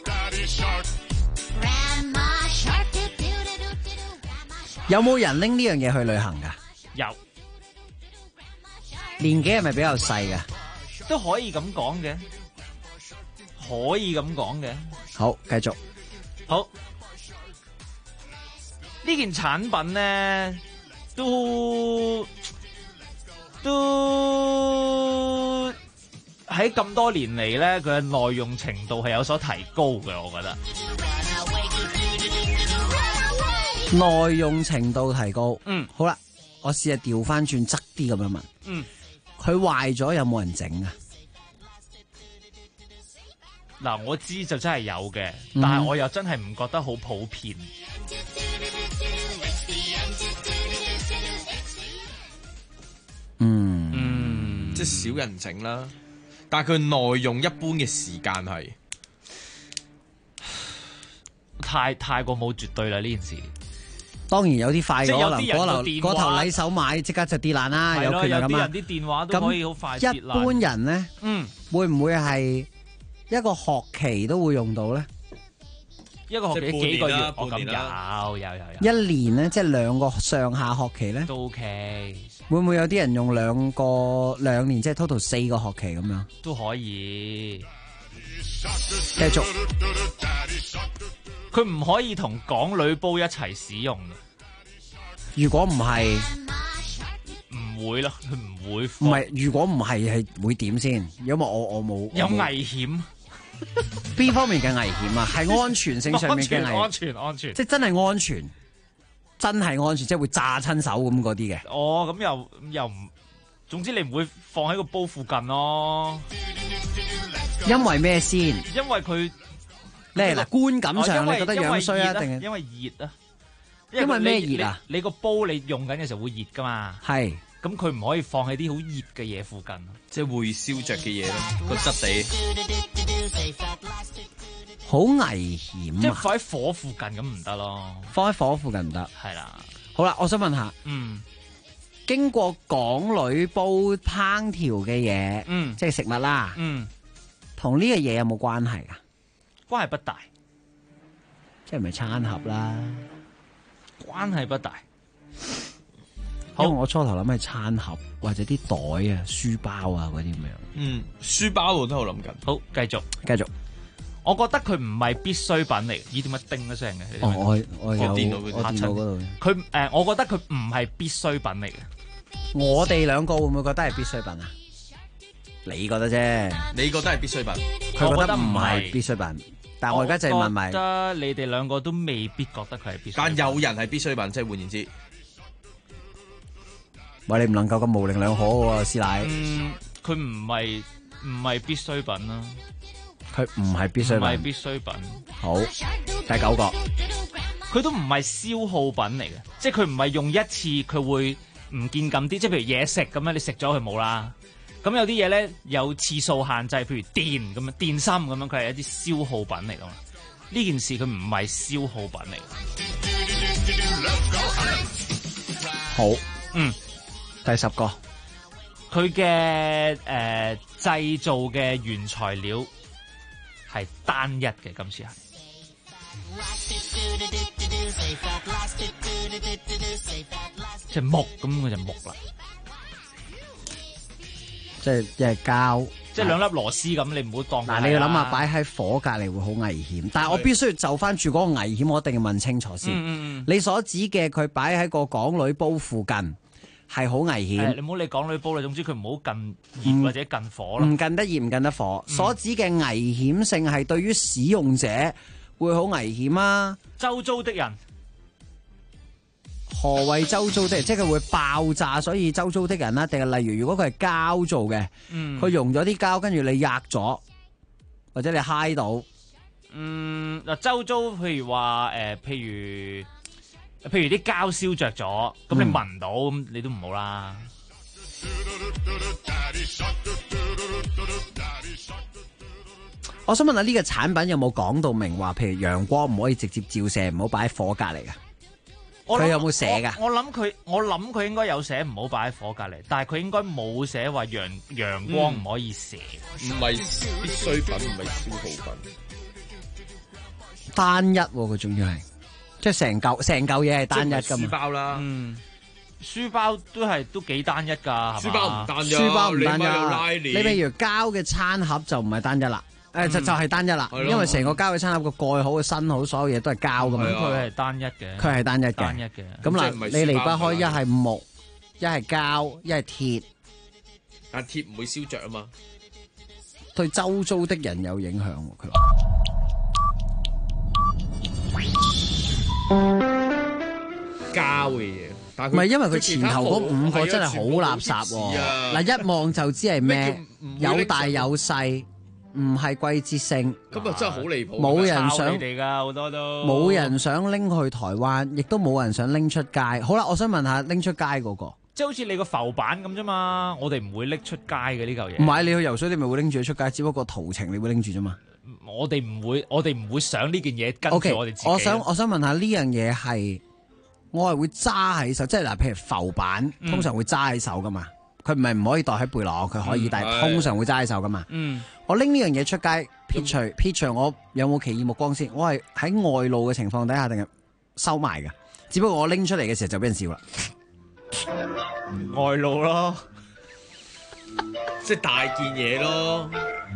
有冇人拎呢樣嘢去旅行噶？ 有。 年紀係咪比較細嘅？ 都可以咁講嘅，可以咁講嘅。 好，繼續。 好，呢件產品咧，都喺咁多年嚟咧，佢嘅耐用程度係有所提高嘅，我覺得。 耐用程度提高。好啦，我試下調翻轉側啲咁樣問。佢壞咗有冇人整啊？ 嗱，我知就真係有嘅，但係我又真係唔覺得好普遍。 即係少人整啦，但係佢耐用一般嘅時間係太過冇絕對啦呢件事。 當然有啲快嘅，可能嗰頭禮手買即刻就跌爛啦，有權咁啊。 有啲人啲電話都可以好快跌爛。 一般人咧，會唔會係一個學期都會用到咧？ 一個學期幾個月？我咁有。 一年咧，即係2個上下學期咧， 都 OK。 會唔會有啲人用2年，即係 total 4個學期咁樣？ 都可以。 繼續。 佢唔可以同港女煲一齊使用。 如果唔係， 唔會咯，佢唔會。 唔係，如果唔係會點先？因為我冇有危險。 邊方面嘅危險啊？係安全性上面嘅危險。 安全。 即係真係安全，即係會炸親手咁嗰啲嘅。 哦，咁又唔總之你唔會放喺個煲附近咯。 因為咩先？ 因為佢咧嗱，觀感上你覺得樣衰啊，定係因為熱啊？ 因為咩熱啊？ 你個煲你用緊嘅時候會熱噶嘛？ 係。 咁佢唔可以放喺啲好熱嘅嘢附近， 即係會燒着嘅嘢咯，個質地好危險啊！ 即係放喺火附近咁唔得咯， 放喺火附近唔得。 係啦， 好啦，我想問下，經過港女煲烹調嘅嘢，即係食物啦，同呢個嘢有冇關係啊？ 關係不大， 即係唔係餐盒啦？ 關係不大。 因為我初頭諗係餐盒或者啲袋啊、書包啊嗰啲咁樣。 書包我都喺度諗緊。 好，繼續。我覺得佢唔係必需品嚟。咦？點解叮一聲嘅？ 我有電腦嗰度。 佢我覺得佢唔係必需品嚟嘅。 我哋兩個會唔會覺得係必需品啊？你覺得啫。 你覺得係必需品？ 佢覺得唔係必需品。但係我而家就係問埋。 我覺得你哋兩個都未必覺得佢係必需品。 但有人係必需品，即係換言之。 喂，你唔能夠咁模棱兩可喎，師奶。 佢唔係必需品啦。 佢唔係必需品。唔係必需品。 好，第9個。 佢都唔係消耗品嚟嘅，即係佢唔係用一次佢會唔見咁啲，即係譬如嘢食咁樣，你食咗佢冇啦。咁有啲嘢咧有次數限制，譬如電咁樣，電芯咁樣，佢係一啲消耗品嚟噶嘛。呢件事佢唔係消耗品嚟。 好，第10個， 佢嘅製造嘅原材料係單一嘅，今次係即係木，咁佢就木啦。 即係一係膠， 即係兩粒螺絲咁，你唔好當。 嗱，你要諗下擺喺火隔離會好危險，但係我必須要就翻住嗰個危險，我一定要問清楚先。你所指嘅佢擺喺個港女煲附近。係好危險， 你唔好理港女煲啦，總之佢唔好近熱或者近火啦。 唔近得熱，唔近得火。所指嘅危險性係對於使用者會好危險啊！ 周遭的人， 何謂周遭的人？即係佢會爆炸，所以周遭的人啦，定係例如如果佢係膠做嘅，佢溶咗啲膠，跟住你壓咗，或者你揩到。 嗱，周遭譬如話譬如啲膠燒着咗，咁你聞到，咁你都唔好啦。 我想問下呢個產品有冇講到明話，譬如陽光唔可以直接照射，唔好擺喺火隔離㗎？佢有冇寫㗎？ 我諗佢應該有寫唔好擺喺火隔離，但係佢應該冇寫話陽光唔可以射。 唔係必需品，唔係消耗品。 單一佢仲要係。即係成嚿嘢係單一㗎嘛？ 書包啦， 書包都幾單一㗎， 書包唔單一， 書包唔單一。你譬如膠嘅餐盒就唔係單一啦，就係單一啦，因為成個膠嘅餐盒個蓋好、個身好，所有嘢都係膠㗎嘛。 佢係單一嘅。 佢係單一嘅。 單一嘅。 咁嗱，你離不開一係木，一係膠，一係鐵。 但鐵唔會燒着啊嘛。 對周遭的人有影響，佢話。 膠嘅嘢，但係唔係因為佢前頭嗰5個真係好垃圾喎。嗱，一望就知係咩，有大有細，唔係季節性。 咁啊真係好離譜。 冇人想嚟㗎，好多都冇人想拎去台灣，亦都冇人想拎出街。好啦，我想問下拎出街嗰個， 即係好似你個浮板咁啫嘛，我哋唔會拎出街嘅呢嚿嘢。 唔係你去游水，你咪會拎住佢出街，只不過途程你會拎住啫嘛。 我哋唔會想呢件嘢跟住我哋自己。 我想問下呢樣嘢係，我係會揸喺手，即係嗱，譬如浮板，通常會揸喺手噶嘛。佢唔係唔可以袋喺背囊，佢可以，但係通常會揸喺手噶嘛。我拎呢樣嘢出街，撇除我有冇奇異目光先，我係喺外露嘅情況底下，定係收埋噶？只不過我拎出嚟嘅時候就俾人笑啦。 外露咯， 即係大件嘢咯。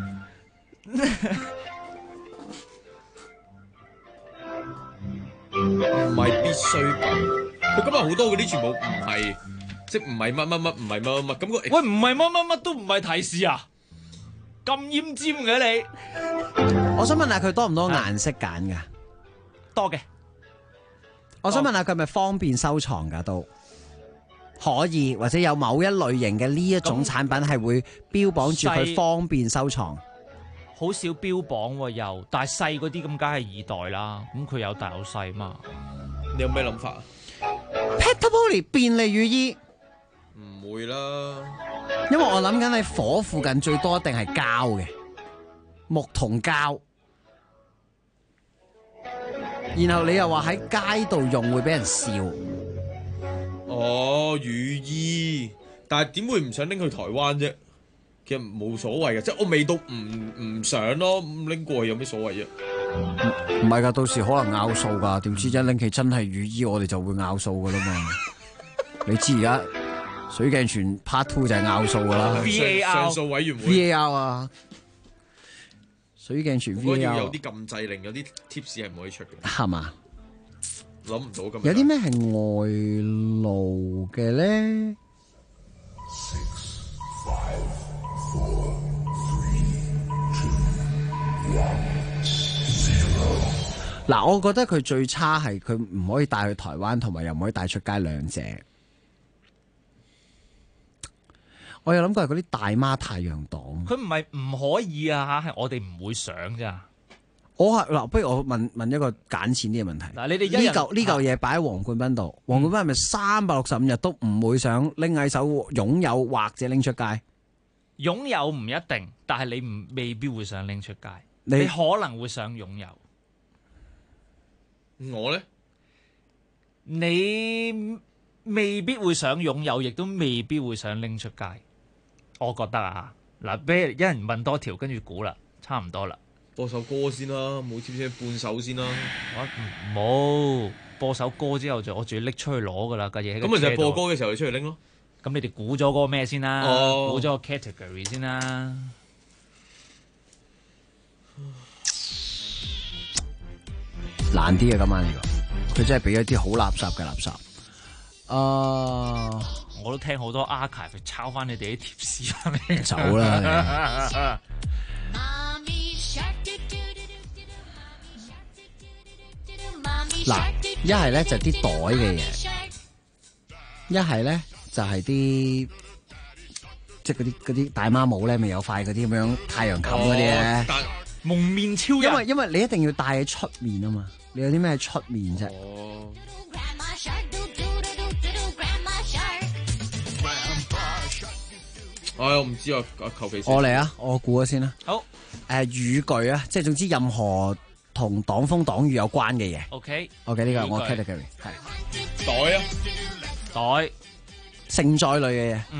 唔係必需品，佢今日好多嗰啲全部唔係，即係唔係乜乜乜，唔係乜乜乜咁個。 喂，唔係乜乜乜都唔係提示啊！咁奄尖嘅你， 我想問下佢多唔多顏色揀㗎？ 多嘅。 我想問下佢係咪方便收藏㗎都？ 可以，或者有某一類型嘅呢一種產品係會標榜住佢方便收藏。 好少標榜喎又，但係細嗰啲咁梗係二代啦，咁佢有大有細嘛。 你有咩諗法啊 ？Petapoli 便利雨衣唔會啦， 因為我諗緊喺火附近最多一定係膠嘅木同膠，然後你又話喺街度用會俾人笑。 哦，雨衣，但係點會唔想拎去台灣啫？其實冇所謂嘅，即係我未到唔想咯，拎過去有咩所謂啫？ 唔係㗎，到時可能拗數㗎，點知一拎起真係雨衣，我哋就會拗數㗎啦嘛。你知而家水鏡泉 Part 2就係拗數㗎啦。 上訴委員會 VAR 啊，水鏡泉 VAR 要有啲禁制令，有啲 tips 係唔可以出嘅， 係嘛？ 諗唔到咁。 有啲咩係外露嘅咧？嗱，我覺得佢最差係佢唔可以帶去台灣，同埋又唔可以帶出街，兩者。我有諗過係嗰啲大媽太陽黨。 佢唔係唔可以啊，係我哋唔會想咋。 我係嗱，不如我問一個揀錢啲嘅問題。 嗱，你哋呢嚿嘢擺喺黃冠斌度，黃冠斌係咪365日都唔會想拎喺手擁有或者拎出街？ 擁有唔一定，但係你未必會想拎出街。你可能會想擁有。 我咧， 你未必會想擁有，亦都未必會想拎出街。我覺得啊，嗱，俾一人問多條，跟住估啦，差唔多啦。 播首歌先啦，冇簽聲半首先啦。 冇播首歌之後我仲要拎出去攞噶啦，架嘢。 咁咪就係播歌嘅時候你出去拎咯。 咁你哋估咗嗰個咩先啦？估咗個 category 先啦。 難啲嘅今晚呢個，佢真係俾一啲好垃圾嘅垃圾。 我都聽好多 archive 抄翻你哋啲貼士翻嚟。 走啦！嗱，一係咧就啲袋嘅嘢，一係咧就係啲即係嗰啲大媽帽咧，咪有塊嗰啲咁樣太陽冚嗰啲咧。 蒙面超人。 因為你一定要戴喺出面啊嘛，你有啲咩出面啫？ 我唔知啊，求其先。 我嚟啊，我估咗先啦。 好。 雨具啊，即係總之任何同擋風擋雨有關嘅嘢。 OK， 呢個我 category 係袋啊， 袋承載類嘅嘢。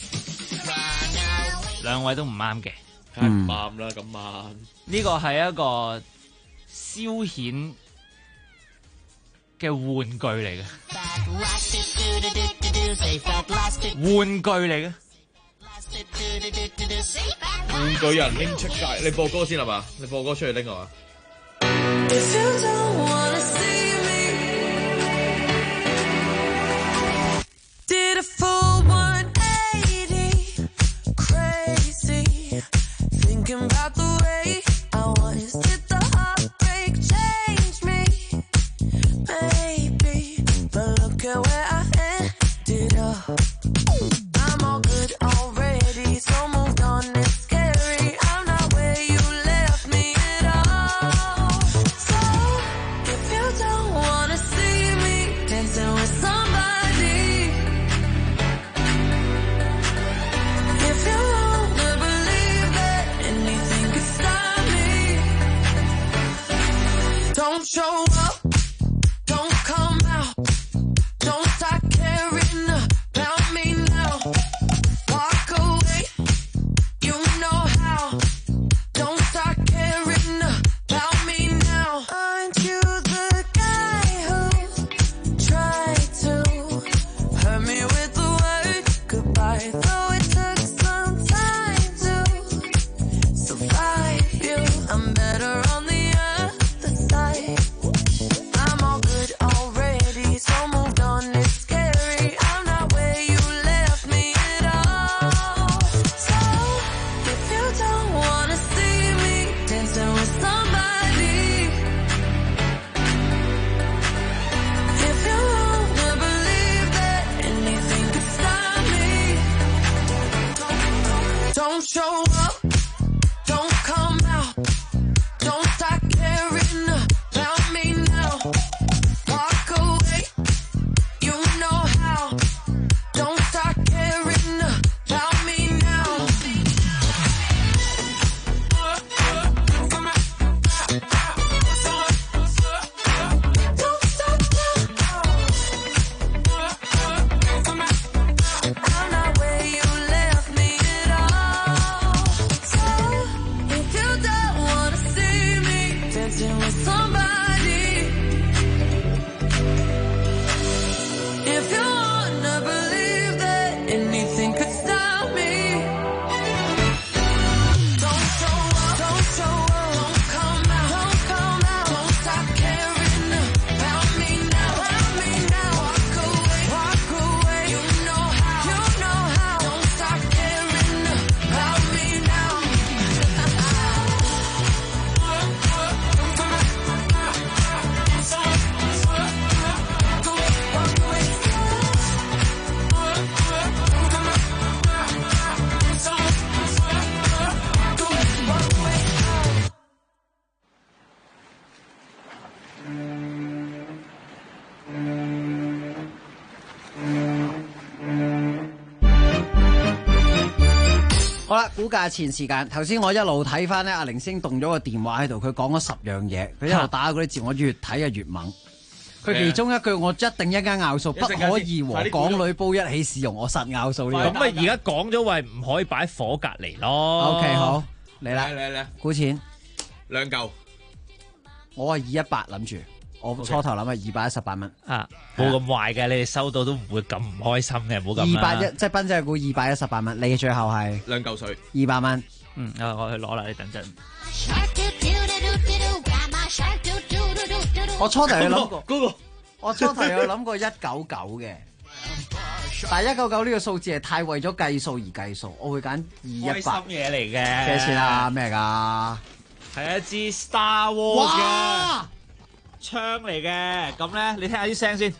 兩位都唔啱嘅， 唔啱啦咁晚。 呢個係一個消遣嘅玩具嚟嘅，玩具嚟嘅。 玩具人拎出街，你播歌先係嘛？你播歌出去拎係嘛？ show up, don't come out, don't start caring about me now. Walk away, you know how. Don't start caring about me now. Don't stop now. I'm not where you left me at all. So if you don't wanna see me dancing with somebody, if you wanna believe that anything could stop me, don't show up, don't come out, don't stop caring about me now, walk away, you know how, don't stop caring about me now. 好啦，估價錢時間。頭先我一路睇翻咧，阿凌星動咗個電話喺度，佢講咗10樣嘢，佢一路打嗰啲字，我越睇就越猛。佢其中一句我一定一間拗數，不可以和港女煲一起使用，我實拗數呢個。 咁咪而家講咗話唔可以擺火隔離咯。 OK， 好，嚟啦， 嚟， 估錢 2嚿， 我係218諗住，我初頭諗係218蚊。 啊，冇咁壞嘅，你哋收到都唔會咁唔開心嘅，唔好咁啦。 281，即係斌仔係估218蚊，你最後係 2嚿水 ，200蚊。 我去攞啦，你等陣。 我初頭有諗過嗰個，我初頭有諗過199嘅，但係199呢個數字係太為咗計數而計數，我會揀218。 開心嘢嚟嘅。 幾錢啊？咩㗎？ 係一支 Star Wars 嘅槍嚟嘅，咁咧你聽下啲聲先，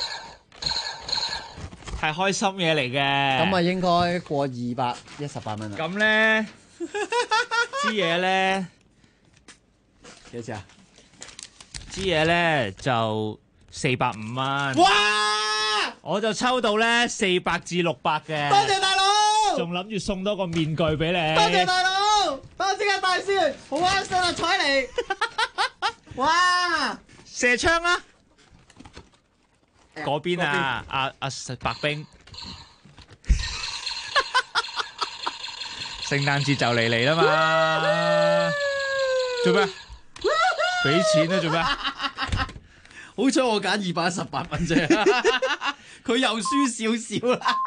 係開心嘢嚟嘅。 咁啊應該過218蚊啦。 咁咧支嘢咧幾錢啊？ 支嘢咧就450蚊。 哇！ 我就抽到咧400至600嘅。 多謝大佬。 仲諗住送多個面具俾你。 多謝大佬。等我即刻帶先，好啱上嚟彩嚟。哇！ 射槍啊！嗰邊啊，阿白冰，聖誕節就嚟啦嘛，做咩？俾錢啊！做咩？ 好彩我揀218蚊啫，佢又輸少少啦。